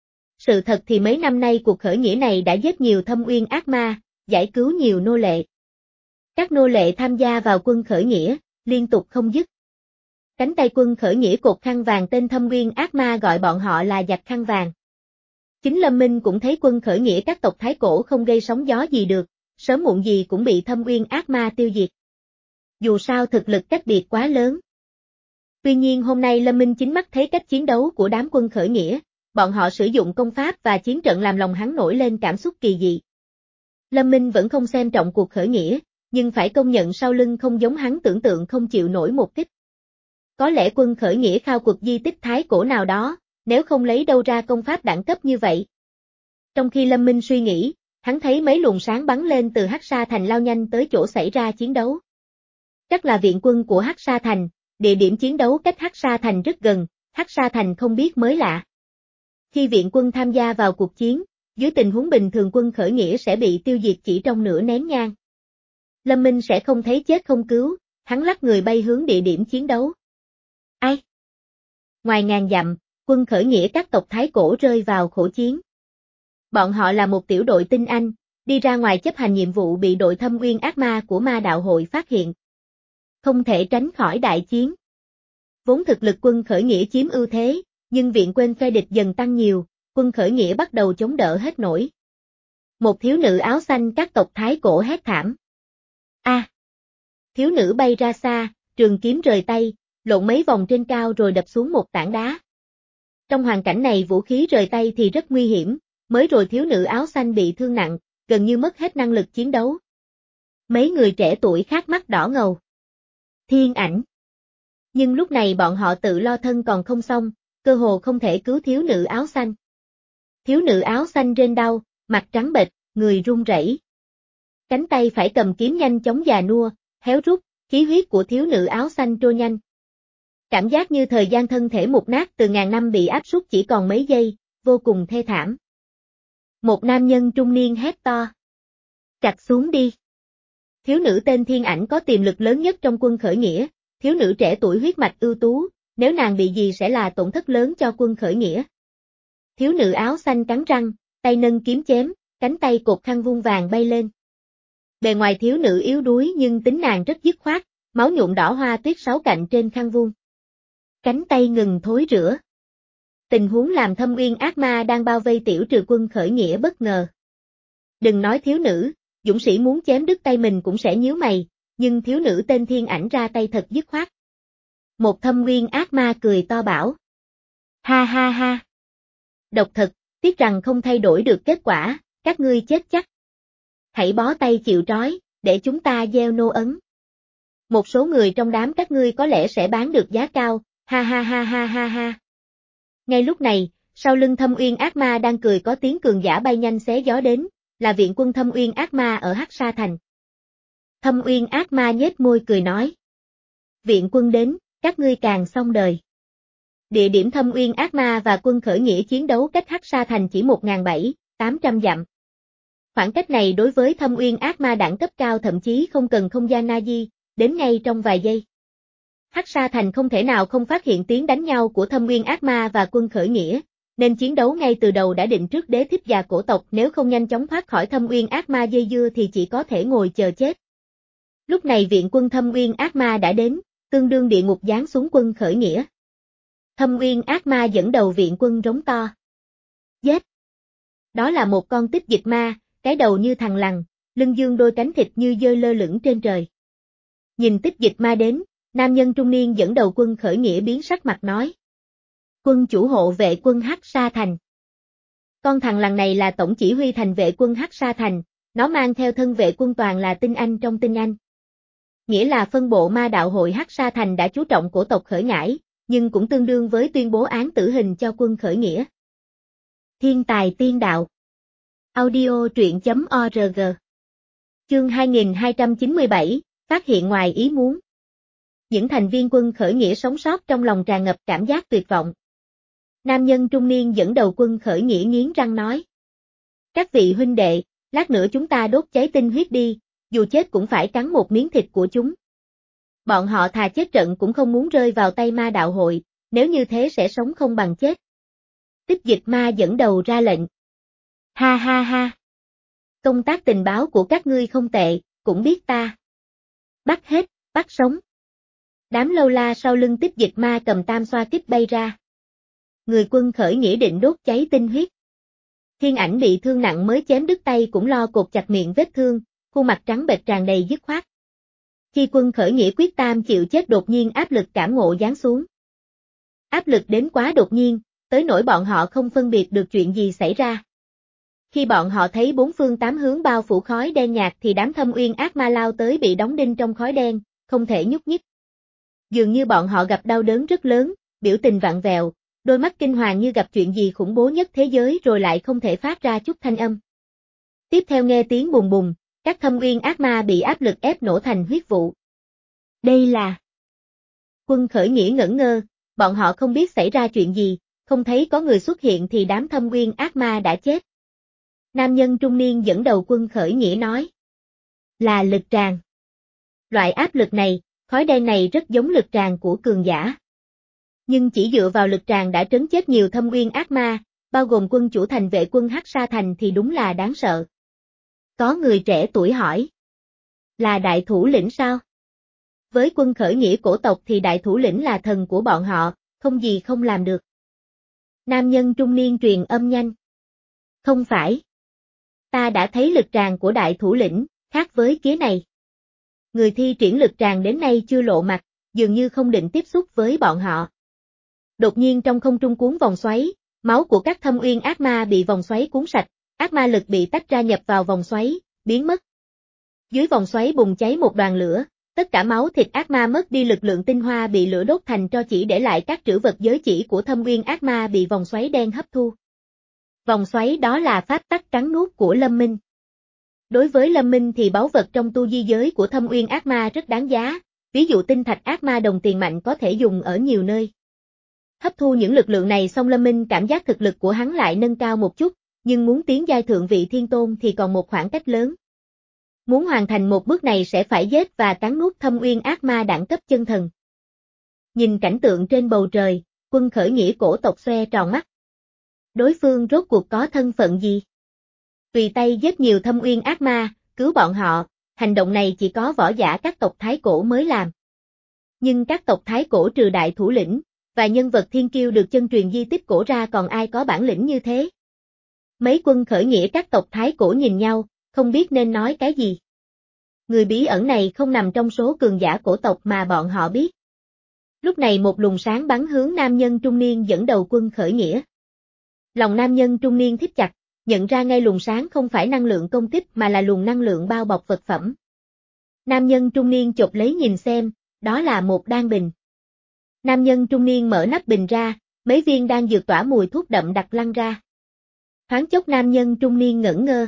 Speaker 1: Sự thật thì mấy năm nay cuộc khởi nghĩa này đã giết nhiều thâm uyên ác ma, giải cứu nhiều nô lệ. Các nô lệ tham gia vào quân khởi nghĩa, liên tục không dứt. Cánh tay quân khởi nghĩa cột khăn vàng tên thâm uyên ác ma gọi bọn họ là giặc khăn vàng. Chính Lâm Minh cũng thấy quân khởi nghĩa các tộc Thái Cổ không gây sóng gió gì được, sớm muộn gì cũng bị thâm uyên ác ma tiêu diệt. Dù sao thực lực cách biệt quá lớn. Tuy nhiên hôm nay Lâm Minh chính mắt thấy cách chiến đấu của đám quân khởi nghĩa, bọn họ sử dụng công pháp và chiến trận làm lòng hắn nổi lên cảm xúc kỳ dị. Lâm Minh vẫn không xem trọng cuộc khởi nghĩa, nhưng phải công nhận sau lưng không giống hắn tưởng tượng không chịu nổi một kích. Có lẽ quân khởi nghĩa khao cuộc di tích Thái Cổ nào đó, nếu không lấy đâu ra công pháp đẳng cấp như vậy. Trong khi Lâm Minh suy nghĩ, hắn thấy mấy luồng sáng bắn lên từ Hắc Sa Thành lao nhanh tới chỗ xảy ra chiến đấu. Chắc là viện quân của Hắc Sa Thành, địa điểm chiến đấu cách Hắc Sa Thành rất gần, Hắc Sa Thành không biết mới lạ. Khi viện quân tham gia vào cuộc chiến, dưới tình huống bình thường quân khởi nghĩa sẽ bị tiêu diệt chỉ trong nửa nén nhang. Lâm Minh sẽ không thấy chết không cứu, hắn lắc người bay hướng địa điểm chiến đấu. Ai? Ngoài ngàn dặm, quân khởi nghĩa các tộc Thái Cổ rơi vào khổ chiến. Bọn họ là một tiểu đội tinh anh, đi ra ngoài chấp hành nhiệm vụ bị đội thâm uyên ác ma của ma đạo hội phát hiện. Không thể tránh khỏi đại chiến. Vốn thực lực quân khởi nghĩa chiếm ưu thế, nhưng viện quân phe địch dần tăng nhiều, quân khởi nghĩa bắt đầu chống đỡ hết nổi. Một thiếu nữ áo xanh các tộc Thái Cổ hét thảm. A! À, thiếu nữ bay ra xa, trường kiếm rời tay, lộn mấy vòng trên cao rồi đập xuống một tảng đá. Trong hoàn cảnh này vũ khí rời tay thì rất nguy hiểm, mới rồi thiếu nữ áo xanh bị thương nặng, gần như mất hết năng lực chiến đấu. Mấy người trẻ tuổi khác mắt đỏ ngầu. Thiên ảnh. Nhưng lúc này bọn họ tự lo thân còn không xong, cơ hồ không thể cứu thiếu nữ áo xanh. Thiếu nữ áo xanh rên đau, mặt trắng bệch, người run rẩy. Cánh tay phải cầm kiếm nhanh chóng già nua, héo rút, khí huyết của thiếu nữ áo xanh trôi nhanh. Cảm giác như thời gian thân thể mục nát từ ngàn năm bị áp suất chỉ còn mấy giây, vô cùng thê thảm. Một nam nhân trung niên hét to. Chặt xuống đi. Thiếu nữ tên Thiên Ảnh có tiềm lực lớn nhất trong quân khởi nghĩa, thiếu nữ trẻ tuổi huyết mạch ưu tú, nếu nàng bị gì sẽ là tổn thất lớn cho quân khởi nghĩa. Thiếu nữ áo xanh cắn răng, tay nâng kiếm chém, cánh tay cột khăn vuông vàng bay lên. Bề ngoài thiếu nữ yếu đuối nhưng tính nàng rất dứt khoát, máu nhuộm đỏ hoa tuyết sáu cạnh trên khăn vuông. Cánh tay ngừng thối rữa. Tình huống làm thâm uyên ác ma đang bao vây tiểu trừ quân khởi nghĩa bất ngờ. Đừng nói thiếu nữ, dũng sĩ muốn chém đứt tay mình cũng sẽ nhíu mày, nhưng thiếu nữ tên Thiên Ảnh ra tay thật dứt khoát. Một thâm uyên ác ma cười to bảo. Ha ha ha. Độc thật, tiếc rằng không thay đổi được kết quả, các ngươi chết chắc. Hãy bó tay chịu trói, để chúng ta gieo nô ấn. Một số người trong đám các ngươi có lẽ sẽ bán được giá cao, ha ha ha ha ha ha. Ngay lúc này, sau lưng Thâm Uyên ác ma đang cười có tiếng cường giả bay nhanh xé gió đến, là viện quân Thâm Uyên ác ma ở Hắc Sa Thành. Thâm Uyên ác ma nhếch môi cười nói. Viện quân đến, các ngươi càng xong đời. Địa điểm Thâm Uyên ác ma và quân khởi nghĩa chiến đấu cách Hắc Sa Thành chỉ một nghìn bảy tám trăm dặm. Khoảng cách này đối với Thâm Uyên ác ma đẳng cấp cao thậm chí không cần không gian na di, đến ngay trong vài giây. Hắc Sa Thành không thể nào không phát hiện tiếng đánh nhau của Thâm Uyên ác ma và quân khởi nghĩa, nên chiến đấu ngay từ đầu đã định trước đế thích và cổ tộc, nếu không nhanh chóng thoát khỏi Thâm Uyên ác ma dây dưa thì chỉ có thể ngồi chờ chết. Lúc này viện quân Thâm Uyên ác ma đã đến, tương đương địa ngục giáng xuống quân khởi nghĩa. Thâm Uyên ác ma dẫn đầu viện quân rống to. Giết! Đó là một con tích dịch ma, cái đầu như thằn lằn, lưng dương đôi cánh thịt như dơi lơ lửng trên trời. Nhìn tích dịch ma đến, nam nhân trung niên dẫn đầu quân khởi nghĩa biến sắc mặt nói. Quân chủ hộ vệ quân Hắc Sa Thành. Con thằn lằn này là tổng chỉ huy thành vệ quân Hắc Sa Thành, nó mang theo thân vệ quân toàn là tinh anh trong tinh anh. Nghĩa là phân bộ ma đạo hội Hắc Sa Thành đã chú trọng cổ tộc khởi ngải, nhưng cũng tương đương với tuyên bố án tử hình cho quân khởi nghĩa. Thiên tài tiên đạo. Audio truyện chấm org. Chương hai nghìn hai trăm chín mươi bảy, phát hiện ngoài ý muốn. Những thành viên quân khởi nghĩa sống sót trong lòng tràn ngập cảm giác tuyệt vọng. Nam nhân trung niên dẫn đầu quân khởi nghĩa nghiến răng nói. Các vị huynh đệ, lát nữa chúng ta đốt cháy tinh huyết đi, dù chết cũng phải cắn một miếng thịt của chúng. Bọn họ thà chết trận cũng không muốn rơi vào tay ma đạo hội, nếu như thế sẽ sống không bằng chết. Tích dịch ma dẫn đầu ra lệnh. Ha ha ha. Công tác tình báo của các ngươi không tệ, cũng biết ta. Bắt hết, bắt sống. Đám lâu la sau lưng tích dịch ma cầm tam xoa kích bay ra. Người quân khởi nghĩa định đốt cháy tinh huyết. Thiên ảnh bị thương nặng mới chém đứt tay cũng lo cột chặt miệng vết thương, khuôn mặt trắng bệch tràn đầy dứt khoát. Khi quân khởi nghĩa quyết tam chịu chết đột nhiên áp lực cảm ngộ giáng xuống. Áp lực đến quá đột nhiên, tới nỗi bọn họ không phân biệt được chuyện gì xảy ra. Khi bọn họ thấy bốn phương tám hướng bao phủ khói đen nhạt thì đám Thâm Uyên ác ma lao tới bị đóng đinh trong khói đen, không thể nhúc nhích. Dường như bọn họ gặp đau đớn rất lớn, biểu tình vặn vẹo, đôi mắt kinh hoàng như gặp chuyện gì khủng bố nhất thế giới rồi lại không thể phát ra chút thanh âm. Tiếp theo nghe tiếng bùng bùng, các Thâm Uyên ác ma bị áp lực ép nổ thành huyết vụ. Đây là... Quân khởi nghĩa ngẩn ngơ, bọn họ không biết xảy ra chuyện gì, không thấy có người xuất hiện thì đám Thâm Uyên ác ma đã chết. Nam nhân trung niên dẫn đầu quân khởi nghĩa nói. Là lực tràn. Loại áp lực này, khói đen này rất giống lực tràn của cường giả. Nhưng chỉ dựa vào lực tràn đã trấn chết nhiều Thâm Uyên ác ma, bao gồm quân chủ thành vệ quân Hắc Sa Thành thì đúng là đáng sợ. Có người trẻ tuổi hỏi. Là đại thủ lĩnh sao? Với quân khởi nghĩa cổ tộc thì đại thủ lĩnh là thần của bọn họ, không gì không làm được. Nam nhân trung niên truyền âm nhanh. Không phải. Ta đã thấy lực tràn của đại thủ lĩnh, khác với kế này. Người thi triển lực tràn đến nay chưa lộ mặt, dường như không định tiếp xúc với bọn họ. Đột nhiên trong không trung cuốn vòng xoáy, máu của các Thâm Uyên ác ma bị vòng xoáy cuốn sạch, ác ma lực bị tách ra nhập vào vòng xoáy, biến mất. Dưới vòng xoáy bùng cháy một đoàn lửa, tất cả máu thịt ác ma mất đi lực lượng tinh hoa bị lửa đốt thành tro chỉ để lại các trữ vật giới chỉ của Thâm Uyên ác ma bị vòng xoáy đen hấp thu. Vòng xoáy đó là pháp tắc cắn nuốt của Lâm Minh. Đối với Lâm Minh thì báu vật trong tu di giới của Thâm Uyên ác ma rất đáng giá, ví dụ tinh thạch ác ma đồng tiền mạnh có thể dùng ở nhiều nơi. Hấp thu những lực lượng này xong Lâm Minh cảm giác thực lực của hắn lại nâng cao một chút, nhưng muốn tiến giai thượng vị thiên tôn thì còn một khoảng cách lớn. Muốn hoàn thành một bước này sẽ phải giết và cắn nuốt Thâm Uyên ác ma đẳng cấp chân thần. Nhìn cảnh tượng trên bầu trời, quân khởi nghĩa cổ tộc xoe tròn mắt. Đối phương rốt cuộc có thân phận gì? Tùy tay giết nhiều Thâm Uyên ác ma, cứu bọn họ, hành động này chỉ có võ giả các tộc Thái Cổ mới làm. Nhưng các tộc Thái Cổ trừ đại thủ lĩnh, và nhân vật thiên kiêu được chân truyền di tích cổ ra còn ai có bản lĩnh như thế? Mấy quân khởi nghĩa các tộc Thái Cổ nhìn nhau, không biết nên nói cái gì. Người bí ẩn này không nằm trong số cường giả cổ tộc mà bọn họ biết. Lúc này một luồng sáng bắn hướng nam nhân trung niên dẫn đầu quân khởi nghĩa. Lòng nam nhân trung niên thít chặt, nhận ra ngay luồng sáng không phải năng lượng công kích mà là luồng năng lượng bao bọc vật phẩm. Nam nhân trung niên chộp lấy nhìn xem, đó là một đan bình. Nam nhân trung niên mở nắp bình ra, mấy viên đan dược tỏa mùi thuốc đậm đặc lăn ra. Thoáng chốc nam nhân trung niên ngẩn ngơ.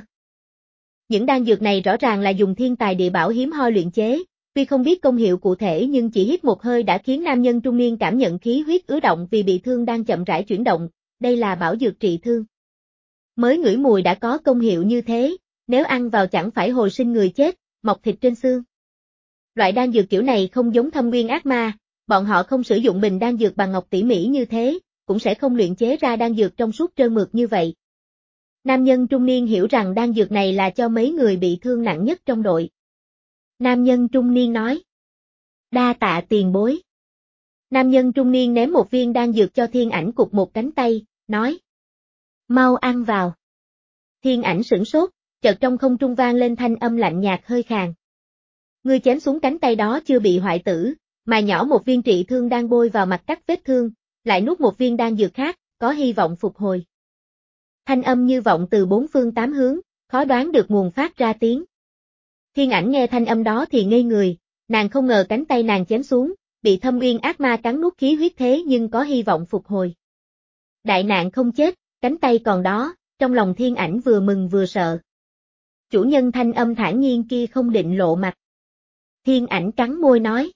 Speaker 1: Những đan dược này rõ ràng là dùng thiên tài địa bảo hiếm hoi luyện chế, tuy không biết công hiệu cụ thể nhưng chỉ hít một hơi đã khiến nam nhân trung niên cảm nhận khí huyết ứ động vì bị thương đang chậm rãi chuyển động, đây là bảo dược trị thương. Mới ngửi mùi đã có công hiệu như thế, nếu ăn vào chẳng phải hồi sinh người chết, mọc thịt trên xương. Loại đan dược kiểu này không giống Thâm Nguyên ác ma, bọn họ không sử dụng bình đan dược bằng ngọc tỉ mỉ như thế, cũng sẽ không luyện chế ra đan dược trong suốt trơn mượt như vậy. Nam nhân trung niên hiểu rằng đan dược này là cho mấy người bị thương nặng nhất trong đội. Nam nhân trung niên nói. Đa tạ tiền bối. Nam nhân trung niên ném một viên đan dược cho thiên ảnh cụp một cánh tay, nói. Mau ăn vào. Thiên ảnh sửng sốt, chợt trong không trung vang lên thanh âm lạnh nhạt hơi khàn. Ngươi chém xuống cánh tay đó chưa bị hoại tử, mà nhỏ một viên trị thương đang bôi vào mặt cắt vết thương, lại nuốt một viên đan dược khác, có hy vọng phục hồi. Thanh âm như vọng từ bốn phương tám hướng, khó đoán được nguồn phát ra tiếng. Thiên ảnh nghe thanh âm đó thì ngây người, nàng không ngờ cánh tay nàng chém xuống, bị Thâm Nguyên ác ma cắn nuốt khí huyết thế nhưng có hy vọng phục hồi. Đại nạn không chết, cánh tay còn đó, trong lòng thiên ảnh vừa mừng vừa sợ. Chủ nhân thanh âm thản nhiên kia không định lộ mặt. Thiên ảnh cắn môi nói.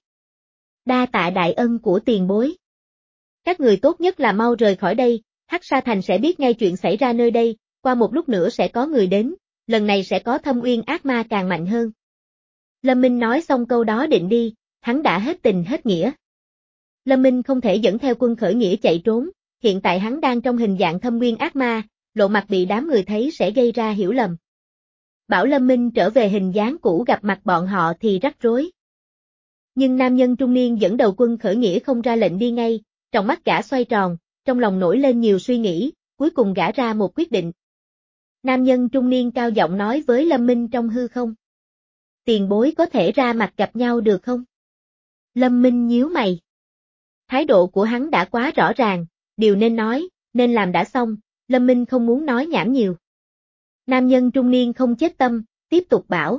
Speaker 1: Đa tạ đại ân của tiền bối. Các người tốt nhất là mau rời khỏi đây, Hắc Sa Thành sẽ biết ngay chuyện xảy ra nơi đây, qua một lúc nữa sẽ có người đến, lần này sẽ có Thâm Uyên ác ma càng mạnh hơn. Lâm Minh nói xong câu đó định đi, hắn đã hết tình hết nghĩa. Lâm Minh không thể dẫn theo quân khởi nghĩa chạy trốn, hiện tại hắn đang trong hình dạng Thâm Uyên ác ma, lộ mặt bị đám người thấy sẽ gây ra hiểu lầm. Bảo Lâm Minh trở về hình dáng cũ gặp mặt bọn họ thì rắc rối. Nhưng nam nhân trung niên dẫn đầu quân khởi nghĩa không ra lệnh đi ngay, trong mắt gã xoay tròn, trong lòng nổi lên nhiều suy nghĩ, cuối cùng gã ra một quyết định. Nam nhân trung niên cao giọng nói với Lâm Minh trong hư không. Tiền bối có thể ra mặt gặp nhau được không? Lâm Minh nhíu mày. Thái độ của hắn đã quá rõ ràng, điều nên nói, nên làm đã xong, Lâm Minh không muốn nói nhảm nhiều. Nam nhân trung niên không chết tâm, tiếp tục bảo.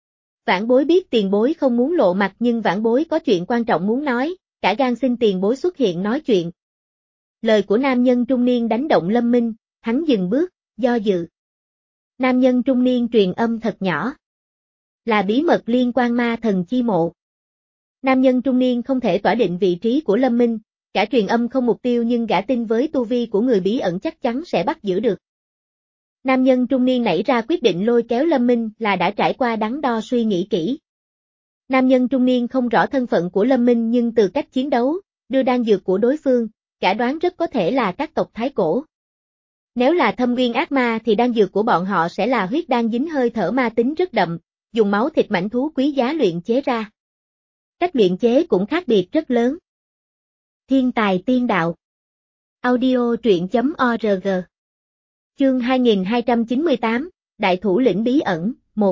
Speaker 1: Vãn bối biết tiền bối không muốn lộ mặt nhưng vãn bối có chuyện quan trọng muốn nói, cả gan xin tiền bối xuất hiện nói chuyện. Lời của nam nhân trung niên đánh động Lâm Minh, hắn dừng bước, do dự. Nam nhân trung niên truyền âm thật nhỏ. Là bí mật liên quan ma thần chi mộ. Nam nhân trung niên không thể tỏa định vị trí của Lâm Minh, cả truyền âm không mục tiêu nhưng gã tin với tu vi của người bí ẩn chắc chắn sẽ bắt giữ được. Nam nhân trung niên nảy ra quyết định lôi kéo Lâm Minh là đã trải qua đắn đo suy nghĩ kỹ. Nam nhân trung niên không rõ thân phận của Lâm Minh nhưng từ cách chiến đấu, đưa đan dược của đối phương, cả đoán rất có thể là các tộc Thái Cổ. Nếu là Thâm Nguyên ác ma thì đan dược của bọn họ sẽ là huyết đan dính hơi thở ma tính rất đậm, dùng máu thịt mãnh thú quý giá luyện chế ra. Cách luyện chế cũng khác biệt rất lớn. Thiên tài tiên đạo. Audio truyện chấm org. Chương hai nghìn hai trăm chín mươi tám, Đại thủ lĩnh bí ẩn, một.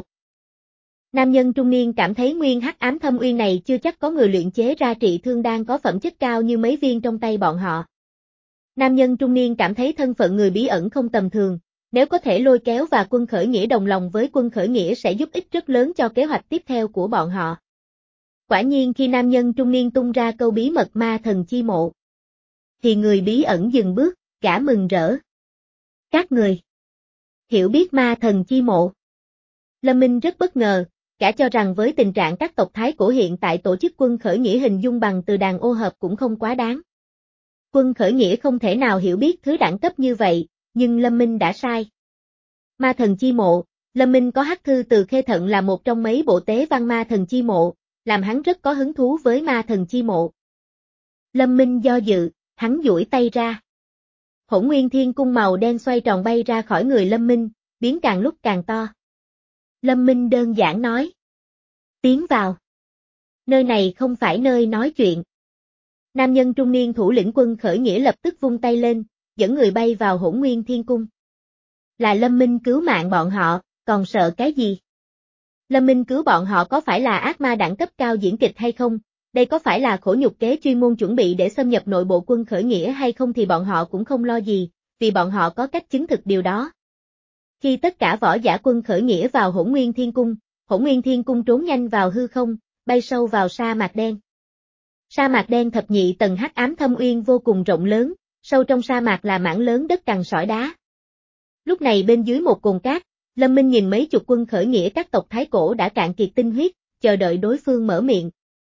Speaker 1: Nam nhân trung niên cảm thấy nguyên hắc ám thâm uyên này chưa chắc có người luyện chế ra trị thương đan có phẩm chất cao như mấy viên trong tay bọn họ. Nam nhân trung niên cảm thấy thân phận người bí ẩn không tầm thường, nếu có thể lôi kéo và quân khởi nghĩa đồng lòng với quân khởi nghĩa sẽ giúp ích rất lớn cho kế hoạch tiếp theo của bọn họ. Quả nhiên khi nam nhân trung niên tung ra câu bí mật ma thần chi mộ, thì người bí ẩn dừng bước, gã mừng rỡ. Các người hiểu biết ma thần chi mộ. Lâm Minh rất bất ngờ, gã cho rằng với tình trạng các tộc Thái Cổ hiện tại tổ chức quân khởi nghĩa hình dung bằng từ đàn ô hợp cũng không quá đáng. Quân khởi nghĩa không thể nào hiểu biết thứ đẳng cấp như vậy, nhưng Lâm Minh đã sai. Ma thần chi mộ, Lâm Minh có hắc thư từ Khê Thận là một trong mấy bộ tế văn ma thần chi mộ, làm hắn rất có hứng thú với ma thần chi mộ. Lâm Minh do dự, hắn duỗi tay ra. Hỗn Nguyên Thiên Cung màu đen xoay tròn bay ra khỏi người Lâm Minh, biến càng lúc càng to. Lâm Minh đơn giản nói. Tiến vào. Nơi này không phải nơi nói chuyện. Nam nhân trung niên thủ lĩnh quân khởi nghĩa lập tức vung tay lên, dẫn người bay vào Hỗn Nguyên Thiên Cung. Là Lâm Minh cứu mạng bọn họ, còn sợ cái gì? Lâm Minh cứu bọn họ có phải là ác ma đẳng cấp cao diễn kịch hay không? Đây có phải là khổ nhục kế chuyên môn chuẩn bị để xâm nhập nội bộ quân khởi nghĩa hay không thì bọn họ cũng không lo gì, vì bọn họ có cách chứng thực điều đó. Khi tất cả võ giả quân khởi nghĩa vào Hỗn Nguyên Thiên Cung, Hỗn Nguyên Thiên Cung trốn nhanh vào hư không, bay sâu vào sa mạc đen. Sa mạc đen thập nhị tầng hắc ám thâm uyên vô cùng rộng lớn, sâu trong sa mạc là mảng lớn đất cằn sỏi đá. Lúc này bên dưới một cồn cát, Lâm Minh nhìn mấy chục quân khởi nghĩa các tộc Thái Cổ đã cạn kiệt tinh huyết, chờ đợi đối phương mở miệng.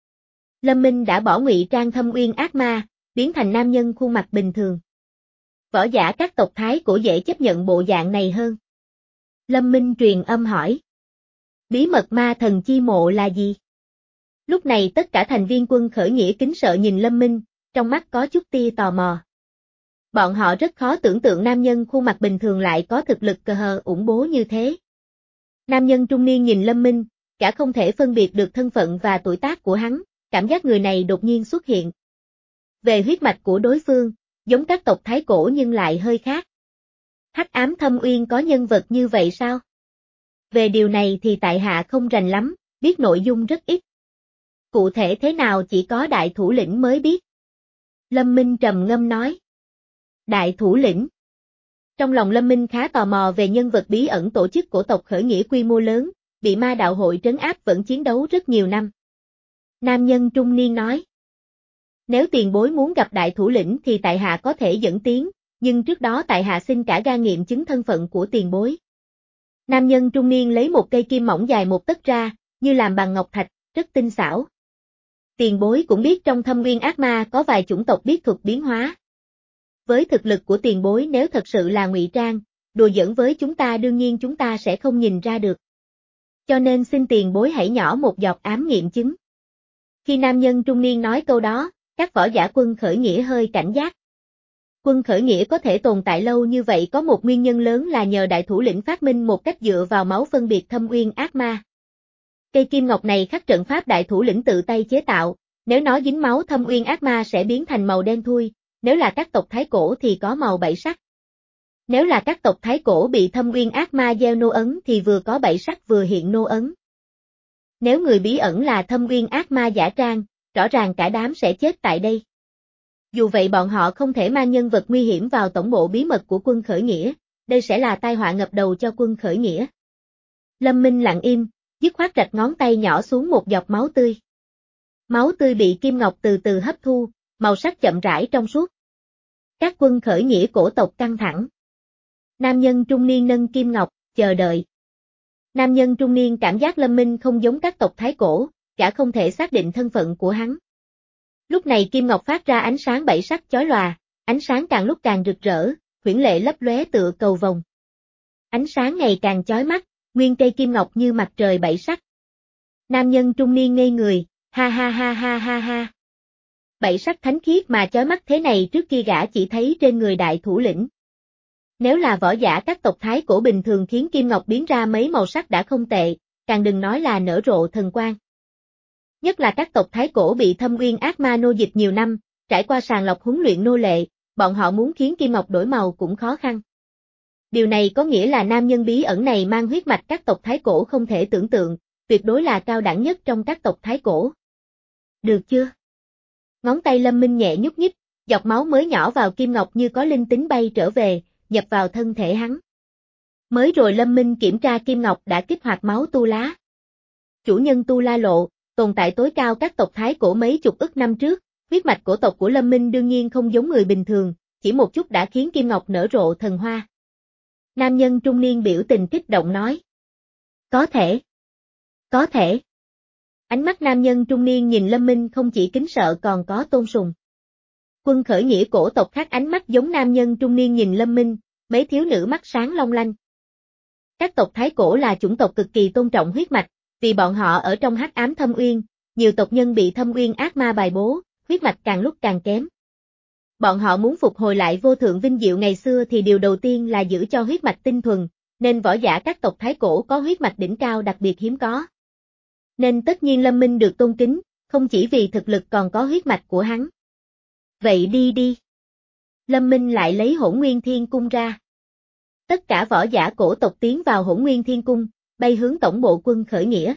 Speaker 1: Lâm Minh đã bỏ ngụy trang thâm uyên ác ma, biến thành nam nhân khuôn mặt bình thường. Võ giả các tộc Thái Cổ dễ chấp nhận bộ dạng này hơn. Lâm Minh truyền âm hỏi. Bí mật ma thần chi mộ là gì? Lúc này tất cả thành viên quân khởi nghĩa kính sợ nhìn Lâm Minh, trong mắt có chút tia tò mò. Bọn họ rất khó tưởng tượng nam nhân khuôn mặt bình thường lại có thực lực cờ hờ ủng bố như thế. Nam nhân trung niên nhìn Lâm Minh, cả không thể phân biệt được thân phận và tuổi tác của hắn, cảm giác người này đột nhiên xuất hiện. Về huyết mạch của đối phương, giống các tộc Thái Cổ nhưng lại hơi khác. Hắc ám thâm uyên có nhân vật như vậy sao? Về điều này thì tại hạ không rành lắm, biết nội dung rất ít. Cụ thể thế nào chỉ có đại thủ lĩnh mới biết. Lâm Minh trầm ngâm nói. Đại thủ lĩnh. Trong lòng Lâm Minh khá tò mò về nhân vật bí ẩn tổ chức cổ tộc khởi nghĩa quy mô lớn, bị ma đạo hội trấn áp vẫn chiến đấu rất nhiều năm. Nam nhân trung niên nói. Nếu tiền bối muốn gặp đại thủ lĩnh thì tại hạ có thể dẫn tiến, nhưng trước đó tại hạ xin cả gan nghiệm chứng thân phận của tiền bối. Nam nhân trung niên lấy một cây kim mỏng dài một tấc ra, như làm bằng ngọc thạch, rất tinh xảo. Tiền bối cũng biết trong thâm nguyên ác ma có vài chủng tộc biết thuật biến hóa. Với thực lực của tiền bối nếu thật sự là ngụy trang, đùa giỡn với chúng ta đương nhiên chúng ta sẽ không nhìn ra được. Cho nên xin tiền bối hãy nhỏ một giọt ám nghiệm chứng. Khi nam nhân trung niên nói câu đó, các võ giả quân khởi nghĩa hơi cảnh giác. Quân khởi nghĩa có thể tồn tại lâu như vậy có một nguyên nhân lớn là nhờ đại thủ lĩnh phát minh một cách dựa vào máu phân biệt thâm uyên ác ma. Cây kim ngọc này khắc trận pháp đại thủ lĩnh tự tay chế tạo, nếu nó dính máu thâm uyên ác ma sẽ biến thành màu đen thui, nếu là các tộc Thái Cổ thì có màu bảy sắc. Nếu là các tộc Thái Cổ bị thâm uyên ác ma gieo nô ấn thì vừa có bảy sắc vừa hiện nô ấn. Nếu người bí ẩn là thâm uyên ác ma giả trang, rõ ràng cả đám sẽ chết tại đây. Dù vậy bọn họ không thể mang nhân vật nguy hiểm vào tổng bộ bí mật của quân khởi nghĩa, đây sẽ là tai họa ngập đầu cho quân khởi nghĩa. Lâm Minh lặng im, dứt khoát rạch ngón tay nhỏ xuống một giọt máu tươi. Máu tươi bị kim ngọc từ từ hấp thu, màu sắc chậm rãi trong suốt. Các quân khởi nghĩa cổ tộc căng thẳng. Nam nhân trung niên nâng kim ngọc, chờ đợi. Nam nhân trung niên cảm giác Lâm Minh không giống các tộc Thái Cổ, cả không thể xác định thân phận của hắn. Lúc này kim ngọc phát ra ánh sáng bảy sắc chói lòa, ánh sáng càng lúc càng rực rỡ, huyễn lệ lấp lóe tựa cầu vồng. Ánh sáng ngày càng chói mắt, nguyên cây kim ngọc như mặt trời bảy sắc. Nam nhân trung niên ngây người, ha ha ha ha ha ha. Bảy sắc thánh khiết mà chói mắt thế này trước kia gã chỉ thấy trên người đại thủ lĩnh. Nếu là võ giả các tộc Thái Cổ bình thường khiến kim ngọc biến ra mấy màu sắc đã không tệ, càng đừng nói là nở rộ thần quang. Nhất là các tộc Thái Cổ bị thâm uyên ác ma nô dịch nhiều năm, trải qua sàng lọc huấn luyện nô lệ, bọn họ muốn khiến kim ngọc đổi màu cũng khó khăn. Điều này có nghĩa là nam nhân bí ẩn này mang huyết mạch các tộc Thái Cổ không thể tưởng tượng, tuyệt đối là cao đẳng nhất trong các tộc Thái Cổ. Được chưa? Ngón tay Lâm Minh nhẹ nhúc nhích, giọt máu mới nhỏ vào kim ngọc như có linh tính bay trở về, nhập vào thân thể hắn. Mới rồi Lâm Minh kiểm tra kim ngọc đã kích hoạt máu tu lá. Chủ nhân tu la lộ, tồn tại tối cao các tộc Thái Cổ mấy chục ức năm trước, huyết mạch cổ tộc của Lâm Minh đương nhiên không giống người bình thường, chỉ một chút đã khiến kim ngọc nở rộ thần hoa. Nam nhân trung niên biểu tình kích động nói. Có thể. Có thể. Ánh mắt nam nhân trung niên nhìn Lâm Minh không chỉ kính sợ còn có tôn sùng. Quân khởi nghĩa cổ tộc khác ánh mắt giống nam nhân trung niên nhìn Lâm Minh, mấy thiếu nữ mắt sáng long lanh. Các tộc Thái Cổ là chủng tộc cực kỳ tôn trọng huyết mạch, vì bọn họ ở trong hắc ám thâm uyên, nhiều tộc nhân bị thâm uyên ác ma bài bố, huyết mạch càng lúc càng kém. Bọn họ muốn phục hồi lại vô thượng vinh diệu ngày xưa thì điều đầu tiên là giữ cho huyết mạch tinh thuần, nên võ giả các tộc Thái Cổ có huyết mạch đỉnh cao đặc biệt hiếm có. Nên tất nhiên Lâm Minh được tôn kính, không chỉ vì thực lực còn có huyết mạch của hắn. Vậy đi đi. Lâm Minh lại lấy Hỗn Nguyên Thiên Cung ra. Tất cả võ giả cổ tộc tiến vào Hỗn Nguyên Thiên Cung, bay hướng tổng bộ quân khởi nghĩa.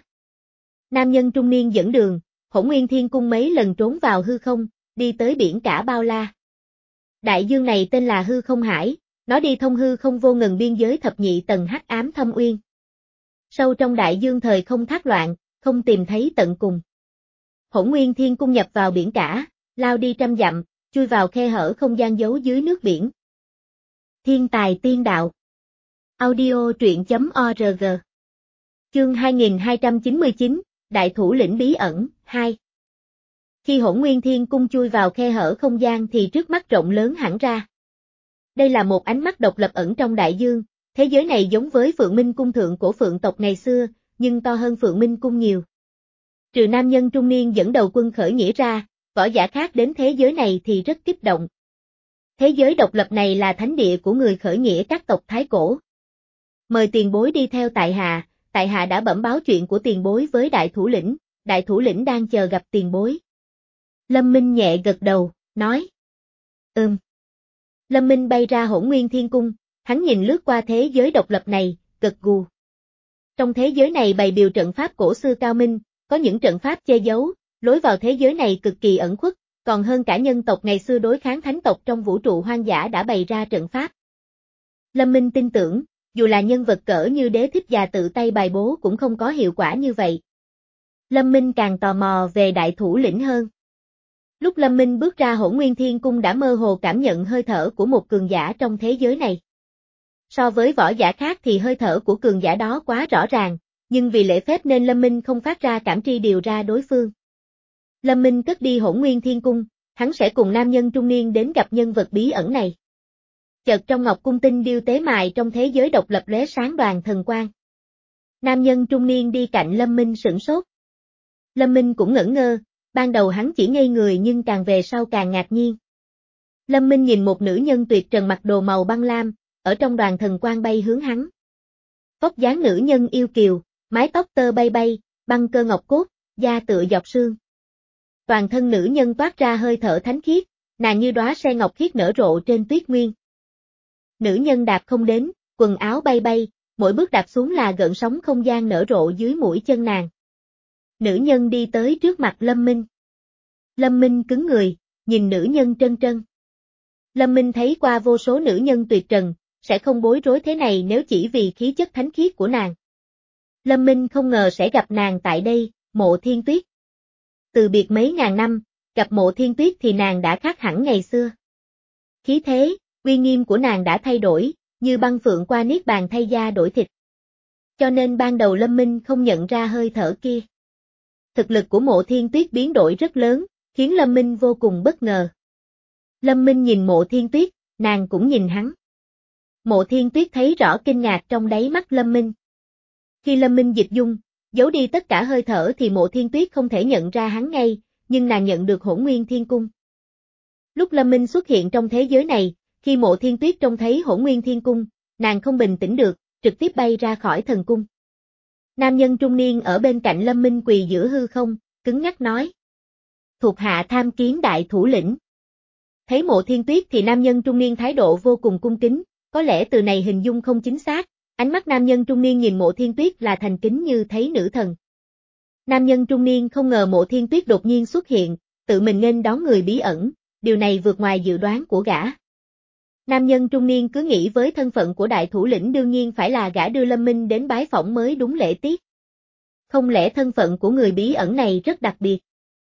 Speaker 1: Nam nhân trung niên dẫn đường, Hỗn Nguyên Thiên Cung mấy lần trốn vào hư không, đi tới biển cả bao la. Đại dương này tên là Hư Không Hải, Nó đi thông hư không vô ngần biên giới thập nhị tầng hắc ám thâm uyên. Sâu trong đại dương thời không thác loạn, không tìm thấy tận cùng. Hỗn Nguyên Thiên Cung nhập vào biển cả, lao đi trăm dặm, chui vào khe hở không gian giấu dưới nước biển. Thiên tài tiên đạo. Audio truyện chấm org. Chương hai nghìn hai trăm chín mươi chín, Đại thủ lĩnh bí ẩn, hai. Khi Hỗn Nguyên Thiên Cung chui vào khe hở không gian thì trước mắt rộng lớn hẳn ra. Đây là một ánh mắt độc lập ẩn trong đại dương, thế giới này giống với Phượng Minh Cung thượng của Phượng tộc ngày xưa, nhưng to hơn Phượng Minh Cung nhiều. Trừ nam nhân trung niên dẫn đầu quân khởi nghĩa ra, võ giả khác đến thế giới này thì rất kích động. Thế giới độc lập này là thánh địa của người khởi nghĩa các tộc Thái Cổ. Mời tiền bối đi theo tại hạ, tại hạ đã bẩm báo chuyện của tiền bối với đại thủ lĩnh, đại thủ lĩnh đang chờ gặp tiền bối. Lâm Minh nhẹ gật đầu, nói. Ừm. Lâm Minh bay ra Hỗn Nguyên Thiên Cung, hắn nhìn lướt qua thế giới độc lập này, gật gù. Trong thế giới này bày biều trận pháp cổ xưa cao minh, có những trận pháp che giấu, lối vào thế giới này cực kỳ ẩn khuất, còn hơn cả nhân tộc ngày xưa đối kháng thánh tộc trong vũ trụ hoang dã đã bày ra trận pháp. Lâm Minh tin tưởng, dù là nhân vật cỡ như Đế Thích Già tự tay bài bố cũng không có hiệu quả như vậy. Lâm Minh càng tò mò về đại thủ lĩnh hơn. Lúc Lâm Minh bước ra Hỗn Nguyên Thiên Cung đã mơ hồ cảm nhận hơi thở của một cường giả trong thế giới này. So với võ giả khác thì hơi thở của cường giả đó quá rõ ràng, nhưng vì lễ phép nên Lâm Minh không phát ra cảm tri điều ra đối phương. Lâm Minh cất đi Hỗn Nguyên Thiên Cung, hắn sẽ cùng nam nhân trung niên đến gặp nhân vật bí ẩn này. Chợt trong ngọc cung tinh điêu tế mài trong thế giới độc lập lóe sáng đoàn thần quang. Nam nhân trung niên đi cạnh Lâm Minh sửng sốt. Lâm Minh cũng ngẩn ngơ, ban đầu hắn chỉ ngây người nhưng càng về sau càng ngạc nhiên. Lâm Minh nhìn một nữ nhân tuyệt trần mặc đồ màu băng lam, ở trong đoàn thần quang bay hướng hắn. Vóc dáng nữ nhân yêu kiều, mái tóc tơ bay bay, băng cơ ngọc cốt, da tựa dọc xương. Toàn thân nữ nhân toát ra hơi thở thánh khiết, nàng như đóa sen ngọc khiết nở rộ trên tuyết nguyên. Nữ nhân đạp không đến, quần áo bay bay, mỗi bước đạp xuống là gợn sóng không gian nở rộ dưới mũi chân nàng. Nữ nhân đi tới trước mặt Lâm Minh. Lâm Minh cứng người, nhìn nữ nhân trân trân. Lâm Minh thấy qua vô số nữ nhân tuyệt trần, sẽ không bối rối thế này nếu chỉ vì khí chất thánh khiết của nàng. Lâm Minh không ngờ sẽ gặp nàng tại đây, Mộ Thiên Tuyết. Từ biệt mấy ngàn năm, gặp Mộ Thiên Tuyết thì nàng đã khác hẳn ngày xưa. Khí thế, uy nghiêm của nàng đã thay đổi, như băng phượng qua niết bàn thay da đổi thịt. Cho nên ban đầu Lâm Minh không nhận ra hơi thở kia. Thực lực của Mộ Thiên Tuyết biến đổi rất lớn, khiến Lâm Minh vô cùng bất ngờ. Lâm Minh nhìn Mộ Thiên Tuyết, nàng cũng nhìn hắn. Mộ Thiên Tuyết thấy rõ kinh ngạc trong đáy mắt Lâm Minh. Khi Lâm Minh dịch dung, giấu đi tất cả hơi thở thì Mộ Thiên Tuyết không thể nhận ra hắn ngay, nhưng nàng nhận được Hỗn Nguyên Thiên Cung. Lúc Lâm Minh xuất hiện trong thế giới này, khi Mộ Thiên Tuyết trông thấy Hỗn Nguyên Thiên Cung, nàng không bình tĩnh được, trực tiếp bay ra khỏi thần cung. Nam nhân trung niên ở bên cạnh Lâm Minh quỳ giữa hư không, cứng nhắc nói. Thuộc hạ tham kiến đại thủ lĩnh. Thấy Mộ Thiên Tuyết thì nam nhân trung niên thái độ vô cùng cung kính, có lẽ từ này hình dung không chính xác, ánh mắt nam nhân trung niên nhìn Mộ Thiên Tuyết là thành kính như thấy nữ thần. Nam nhân trung niên không ngờ Mộ Thiên Tuyết đột nhiên xuất hiện, tự mình nghênh đón người bí ẩn, điều này vượt ngoài dự đoán của gã. Nam nhân trung niên cứ nghĩ với thân phận của đại thủ lĩnh đương nhiên phải là gã đưa Lâm Minh đến bái phỏng mới đúng lễ tiết. Không lẽ thân phận của người bí ẩn này rất đặc biệt?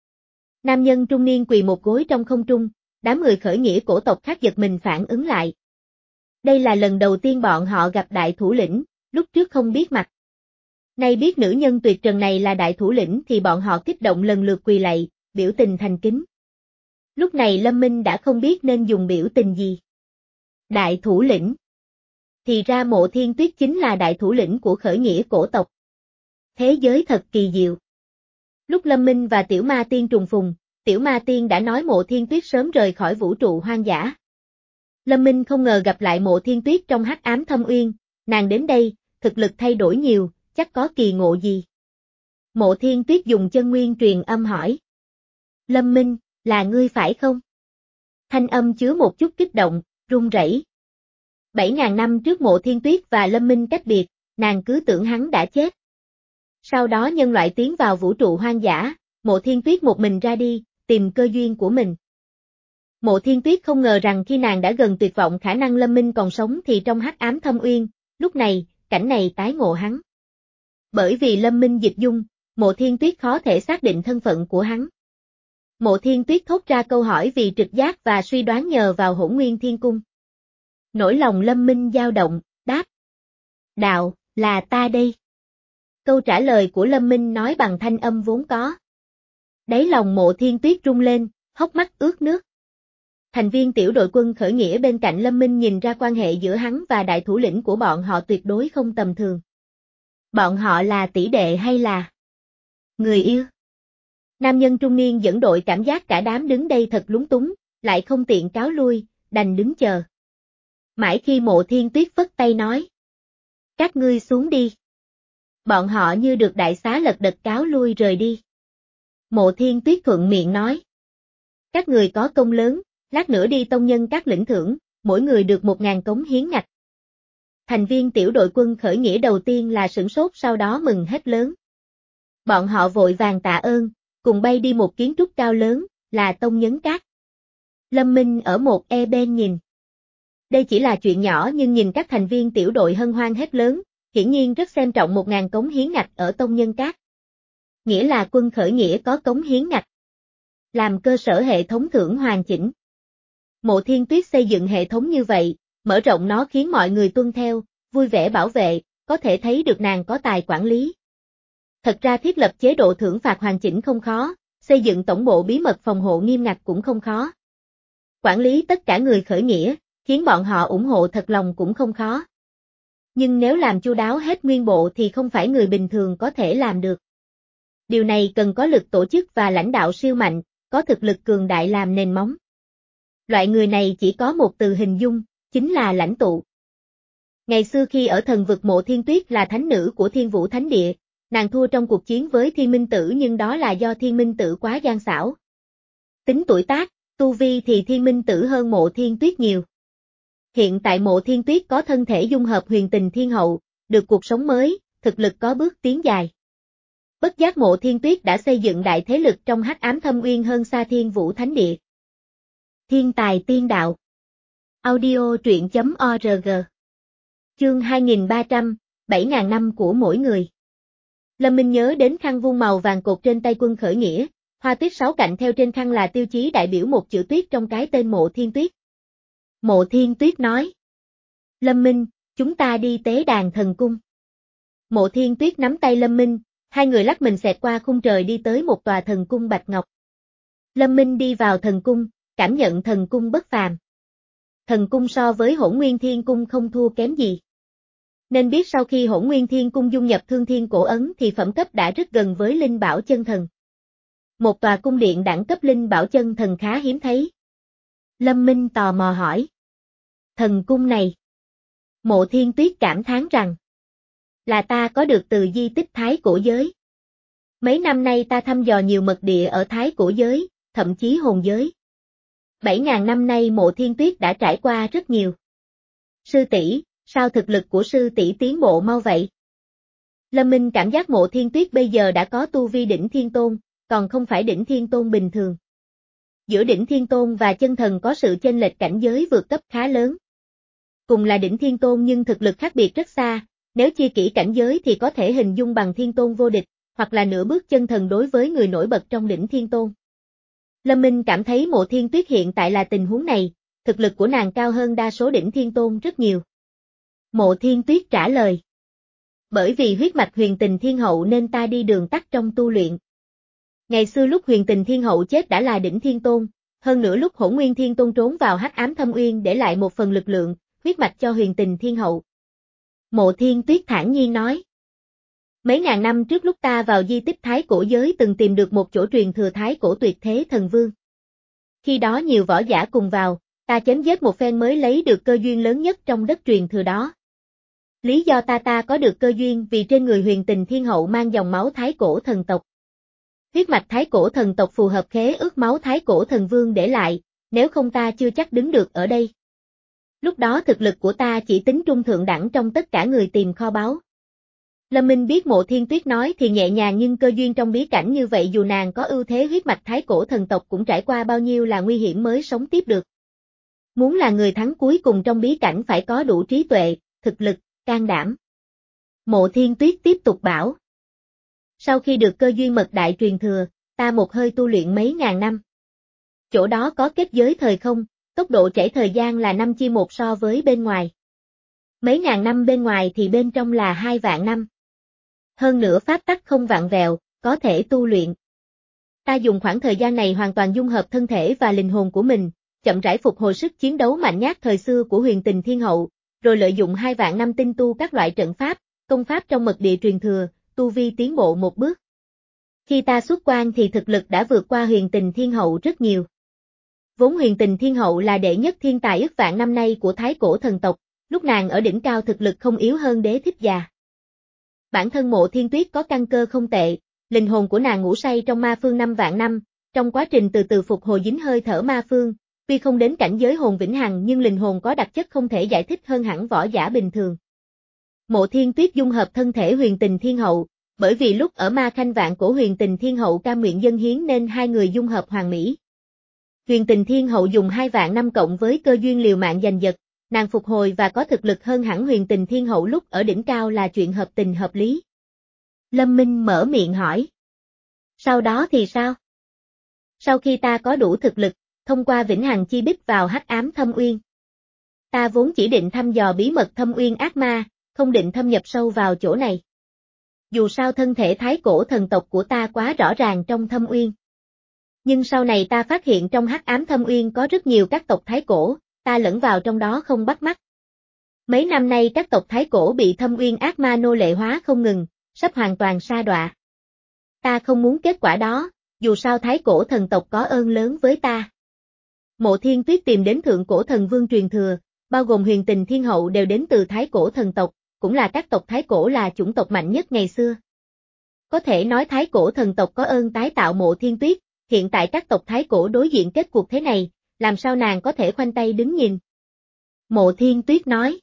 Speaker 1: Nam nhân trung niên quỳ một gối trong không trung, đám người khởi nghĩa cổ tộc khác giật mình phản ứng lại. Đây là lần đầu tiên bọn họ gặp đại thủ lĩnh, lúc trước không biết mặt. Nay biết nữ nhân tuyệt trần này là đại thủ lĩnh thì bọn họ kích động lần lượt quỳ lạy, biểu tình thành kính. Lúc này Lâm Minh đã không biết nên dùng biểu tình gì. Đại thủ lĩnh. Thì ra Mộ Thiên Tuyết chính là đại thủ lĩnh của khởi nghĩa cổ tộc. Thế giới thật kỳ diệu. Lúc Lâm Minh và Tiểu Ma Tiên trùng phùng, Tiểu Ma Tiên đã nói Mộ Thiên Tuyết sớm rời khỏi vũ trụ hoang dã. Lâm Minh không ngờ gặp lại Mộ Thiên Tuyết trong hắc ám thâm uyên, nàng đến đây, thực lực thay đổi nhiều, chắc có kỳ ngộ gì. Mộ Thiên Tuyết dùng chân nguyên truyền âm hỏi. Lâm Minh, là ngươi phải không? Thanh âm chứa một chút kích động, run rẩy. Bảy ngàn năm trước Mộ Thiên Tuyết và Lâm Minh cách biệt, nàng cứ tưởng hắn đã chết. Sau đó nhân loại tiến vào vũ trụ hoang dã, Mộ Thiên Tuyết một mình ra đi, tìm cơ duyên của mình. Mộ Thiên Tuyết không ngờ rằng khi nàng đã gần tuyệt vọng khả năng Lâm Minh còn sống thì trong hắc ám thâm uyên, lúc này, cảnh này tái ngộ hắn. Bởi vì Lâm Minh dịch dung, Mộ Thiên Tuyết khó thể xác định thân phận của hắn. Mộ Thiên Tuyết thốt ra câu hỏi vì trực giác và suy đoán nhờ vào Hỗn Nguyên Thiên Cung. Nỗi lòng Lâm Minh dao động, đáp. Đạo, là ta đây. Câu trả lời của Lâm Minh nói bằng thanh âm vốn có. Đáy lòng Mộ Thiên Tuyết rung lên, hốc mắt ướt nước. Thành viên tiểu đội quân khởi nghĩa bên cạnh Lâm Minh nhìn ra quan hệ giữa hắn và đại thủ lĩnh của bọn họ tuyệt đối không tầm thường. Bọn họ là tỷ đệ hay là người yêu? Nam nhân trung niên dẫn đội cảm giác cả đám đứng đây thật lúng túng, lại không tiện cáo lui, đành đứng chờ. Mãi khi Mộ Thiên Tuyết phất tay nói. Các ngươi xuống đi. Bọn họ như được đại xá lật đật cáo lui rời đi. Mộ Thiên Tuyết thuận miệng nói. Các người có công lớn, lát nữa đi tông nhân các lĩnh thưởng, mỗi người được một ngàn cống hiến ngạch. Thành viên tiểu đội quân khởi nghĩa đầu tiên là sửng sốt sau đó mừng hết lớn. Bọn họ vội vàng tạ ơn, cùng bay đi một kiến trúc cao lớn, là tông nhấn cát. Lâm Minh ở một e bên nhìn. Đây chỉ là chuyện nhỏ nhưng nhìn các thành viên tiểu đội hân hoan hết lớn, hiển nhiên rất xem trọng một ngàn cống hiến ngạch ở tông nhân cát. Nghĩa là quân khởi nghĩa có cống hiến ngạch. Làm cơ sở hệ thống thưởng hoàn chỉnh. Mộ Thiên Tuyết xây dựng hệ thống như vậy, mở rộng nó khiến mọi người tuân theo, vui vẻ bảo vệ, có thể thấy được nàng có tài quản lý. Thật ra thiết lập chế độ thưởng phạt hoàn chỉnh không khó, xây dựng tổng bộ bí mật phòng hộ nghiêm ngặt cũng không khó. Quản lý tất cả người khởi nghĩa, khiến bọn họ ủng hộ thật lòng cũng không khó. Nhưng nếu làm chu đáo hết nguyên bộ thì không phải người bình thường có thể làm được. Điều này cần có lực tổ chức và lãnh đạo siêu mạnh, có thực lực cường đại làm nền móng. Loại người này chỉ có một từ hình dung, chính là lãnh tụ. Ngày xưa khi ở thần vực Mộ Thiên Tuyết là thánh nữ của Thiên Vũ Thánh Địa, nàng thua trong cuộc chiến với Thiên Minh Tử nhưng đó là do Thiên Minh Tử quá gian xảo. Tính tuổi tác, tu vi thì Thiên Minh Tử hơn Mộ Thiên Tuyết nhiều. Hiện tại Mộ Thiên Tuyết có thân thể dung hợp huyền tình thiên hậu, được cuộc sống mới, thực lực có bước tiến dài. Bất giác Mộ Thiên Tuyết đã xây dựng đại thế lực trong hắc ám thâm uyên hơn xa Thiên Vũ Thánh Địa. Thiên tài tiên đạo. Audio truyện chấm org. Chương hai nghìn ba trăm, bảy nghìn năm của mỗi người. Lâm Minh nhớ đến khăn vuông màu vàng cột trên tay quân khởi nghĩa, hoa tuyết sáu cạnh theo trên khăn là tiêu chí đại biểu một chữ tuyết trong cái tên Mộ Thiên Tuyết. Mộ Thiên Tuyết nói. Lâm Minh, chúng ta đi tế đàn thần cung. Mộ Thiên Tuyết nắm tay Lâm Minh, hai người lắc mình xẹt qua khung trời đi tới một tòa thần cung bạch ngọc. Lâm Minh đi vào thần cung, cảm nhận thần cung bất phàm. Thần cung so với Hỗn Nguyên Thiên Cung không thua kém gì. Nên biết sau khi Hỗn Nguyên Thiên Cung dung nhập Thương Thiên Cổ Ấn thì phẩm cấp đã rất gần với Linh Bảo Chân Thần. Một tòa cung điện đẳng cấp Linh Bảo Chân Thần khá hiếm thấy. Lâm Minh tò mò hỏi. Thần cung này. Mộ Thiên Tuyết cảm thán rằng. Là ta có được từ di tích Thái Cổ Giới. Mấy năm nay ta thăm dò nhiều mật địa ở Thái Cổ Giới, thậm chí hồn giới. Bảy ngàn năm nay Mộ Thiên Tuyết đã trải qua rất nhiều. Sư tỷ, sao thực lực của sư tỷ tiến bộ mau vậy? Lâm Minh cảm giác Mộ Thiên Tuyết bây giờ đã có tu vi đỉnh thiên tôn, còn không phải đỉnh thiên tôn bình thường. Giữa đỉnh thiên tôn và chân thần có sự chênh lệch cảnh giới vượt cấp khá lớn. Cùng là đỉnh thiên tôn nhưng thực lực khác biệt rất xa, nếu chia kỹ cảnh giới thì có thể hình dung bằng thiên tôn vô địch, hoặc là nửa bước chân thần đối với người nổi bật trong đỉnh thiên tôn. Lâm Minh cảm thấy Mộ Thiên Tuyết hiện tại là tình huống này, thực lực của nàng cao hơn đa số đỉnh thiên tôn rất nhiều. Mộ Thiên Tuyết trả lời. Bởi vì huyết mạch huyền tình thiên hậu nên ta đi đường tắt trong tu luyện. Ngày xưa lúc huyền tình thiên hậu chết đã là đỉnh thiên tôn, hơn nữa lúc Hỗn Nguyên Thiên Tôn trốn vào hắc ám thâm uyên để lại một phần lực lượng, huyết mạch cho huyền tình thiên hậu. Mộ Thiên Tuyết thản nhiên nói. Mấy ngàn năm trước lúc ta vào di tích Thái Cổ Giới từng tìm được một chỗ truyền thừa Thái Cổ Tuyệt Thế Thần Vương. Khi đó nhiều võ giả cùng vào, ta chém giết một phen mới lấy được cơ duyên lớn nhất trong đất truyền thừa đó. Lý do ta ta có được cơ duyên vì trên người huyền tình thiên hậu mang dòng máu Thái Cổ thần tộc. Huyết mạch Thái Cổ thần tộc phù hợp khế ước máu Thái Cổ thần vương để lại, nếu không ta chưa chắc đứng được ở đây. Lúc đó thực lực của ta chỉ tính trung thượng đẳng trong tất cả người tìm kho báu. Lâm Minh biết Mộ Thiên Tuyết nói thì nhẹ nhàng, nhưng cơ duyên trong bí cảnh như vậy dù nàng có ưu thế huyết mạch thái cổ thần tộc cũng trải qua bao nhiêu là nguy hiểm mới sống tiếp được. Muốn là người thắng cuối cùng trong bí cảnh phải có đủ trí tuệ, thực lực, can đảm. Mộ Thiên Tuyết tiếp tục bảo. Sau khi được cơ duyên mật đại truyền thừa, ta một hơi tu luyện mấy ngàn năm. Chỗ đó có kết giới thời không, tốc độ chảy thời gian là năm chia một so với bên ngoài. Mấy ngàn năm bên ngoài thì bên trong là hai vạn năm. Hơn nữa pháp tắc không vặn vẹo, có thể tu luyện. Ta dùng khoảng thời gian này hoàn toàn dung hợp thân thể và linh hồn của mình, chậm rãi phục hồi sức chiến đấu mạnh nhát thời xưa của Huyền Tình Thiên Hậu, rồi lợi dụng hai vạn năm tinh tu các loại trận pháp, công pháp trong mật địa truyền thừa, tu vi tiến bộ một bước. Khi ta xuất quan thì thực lực đã vượt qua Huyền Tình Thiên Hậu rất nhiều. Vốn Huyền Tình Thiên Hậu là đệ nhất thiên tài ức vạn năm nay của thái cổ thần tộc, lúc nàng ở đỉnh cao thực lực không yếu hơn Đế Thích già. Bản thân Mộ Thiên Tuyết có căn cơ không tệ, linh hồn của nàng ngủ say trong ma phương năm vạn năm, trong quá trình từ từ phục hồi dính hơi thở ma phương, tuy không đến cảnh giới hồn vĩnh hằng nhưng linh hồn có đặc chất không thể giải thích hơn hẳn võ giả bình thường. Mộ Thiên Tuyết dung hợp thân thể Huyền Tình Thiên Hậu, bởi vì lúc ở ma khanh vạn cổ Huyền Tình Thiên Hậu cam nguyện dâng hiến nên hai người dung hợp hoàn mỹ. Huyền Tình Thiên Hậu dùng hai vạn năm cộng với cơ duyên liều mạng giành giật, nàng phục hồi và có thực lực hơn hẳn Huyền Tình Thiên Hậu lúc ở đỉnh cao là chuyện hợp tình hợp lý. Lâm Minh mở miệng hỏi. Sau đó thì sao? Sau khi ta có đủ thực lực, thông qua vĩnh hằng chi bích vào hắc ám thâm uyên. Ta vốn chỉ định thăm dò bí mật thâm uyên ác ma, không định thâm nhập sâu vào chỗ này. Dù sao thân thể thái cổ thần tộc của ta quá rõ ràng trong thâm uyên. Nhưng sau này ta phát hiện trong hắc ám thâm uyên có rất nhiều các tộc thái cổ, ta lẫn vào trong đó không bắt mắt. Mấy năm nay các tộc thái cổ bị thâm uyên ác ma nô lệ hóa không ngừng, sắp hoàn toàn sa đọa. Ta không muốn kết quả đó, dù sao thái cổ thần tộc có ơn lớn với ta. Mộ Thiên Tuyết tìm đến thượng cổ thần vương truyền thừa, bao gồm Huyền Tình Thiên Hậu đều đến từ thái cổ thần tộc, cũng là các tộc thái cổ là chủng tộc mạnh nhất ngày xưa. Có thể nói thái cổ thần tộc có ơn tái tạo Mộ Thiên Tuyết, hiện tại các tộc thái cổ đối diện kết cuộc thế này, làm sao nàng có thể khoanh tay đứng nhìn. Mộ Thiên Tuyết nói.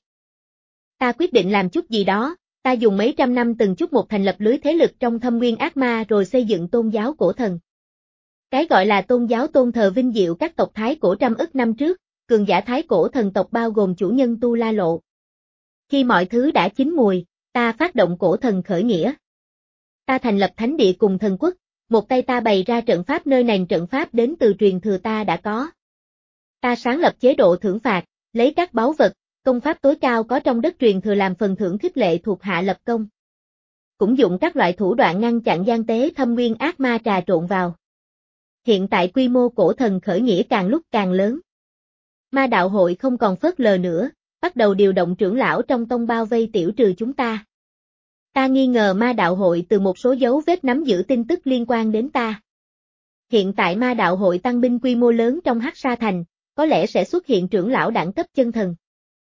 Speaker 1: Ta quyết định làm chút gì đó, ta dùng mấy trăm năm từng chút một thành lập lưới thế lực trong thâm nguyên ác ma rồi xây dựng tôn giáo cổ thần. Cái gọi là tôn giáo tôn thờ vinh diệu các tộc thái cổ trăm ức năm trước, cường giả thái cổ thần tộc bao gồm chủ nhân Tu La Lộ. Khi mọi thứ đã chín mùi, ta phát động cổ thần khởi nghĩa. Ta thành lập thánh địa cùng thần quốc, một tay ta bày ra trận pháp nơi này, trận pháp đến từ truyền thừa ta đã có. Ta sáng lập chế độ thưởng phạt, lấy các báu vật, công pháp tối cao có trong đất truyền thừa làm phần thưởng khích lệ thuộc hạ lập công. Cũng dụng các loại thủ đoạn ngăn chặn gian tế thâm nguyên ác ma trà trộn vào. Hiện tại quy mô cổ thần khởi nghĩa càng lúc càng lớn. Ma đạo hội không còn phớt lờ nữa, bắt đầu điều động trưởng lão trong tông bao vây tiểu trừ chúng ta. Ta nghi ngờ ma đạo hội từ một số dấu vết nắm giữ tin tức liên quan đến ta. Hiện tại ma đạo hội tăng binh quy mô lớn trong Hắc Sa Thành, có lẽ sẽ xuất hiện trưởng lão đẳng cấp chân thần.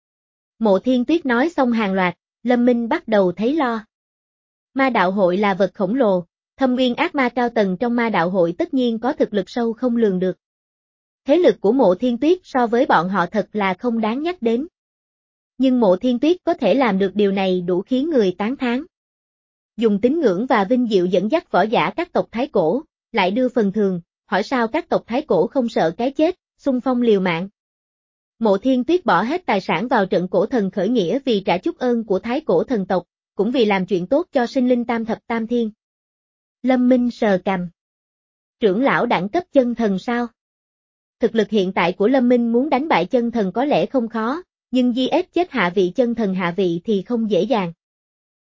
Speaker 1: Mộ Thiên Tuyết nói xong hàng loạt, Lâm Minh bắt đầu thấy lo. Ma đạo hội là vật khổng lồ, thâm nguyên ác ma cao tầng trong ma đạo hội tất nhiên có thực lực sâu không lường được. Thế lực của Mộ Thiên Tuyết so với bọn họ thật là không đáng nhắc đến. Nhưng Mộ Thiên Tuyết có thể làm được điều này đủ khiến người tán thán. Dùng tín ngưỡng và vinh diệu dẫn dắt võ giả các tộc thái cổ, lại đưa phần thường, hỏi sao các tộc thái cổ không sợ cái chết, xung phong liều mạng. Mộ Thiên Tuyết bỏ hết tài sản vào trận cổ thần khởi nghĩa vì trả chút ơn của thái cổ thần tộc, cũng vì làm chuyện tốt cho sinh linh tam thập tam thiên. Lâm Minh sờ cằm. Trưởng lão đẳng cấp chân thần sao? Thực lực hiện tại của Lâm Minh muốn đánh bại chân thần có lẽ không khó, nhưng giết chết hạ vị chân thần hạ vị thì không dễ dàng.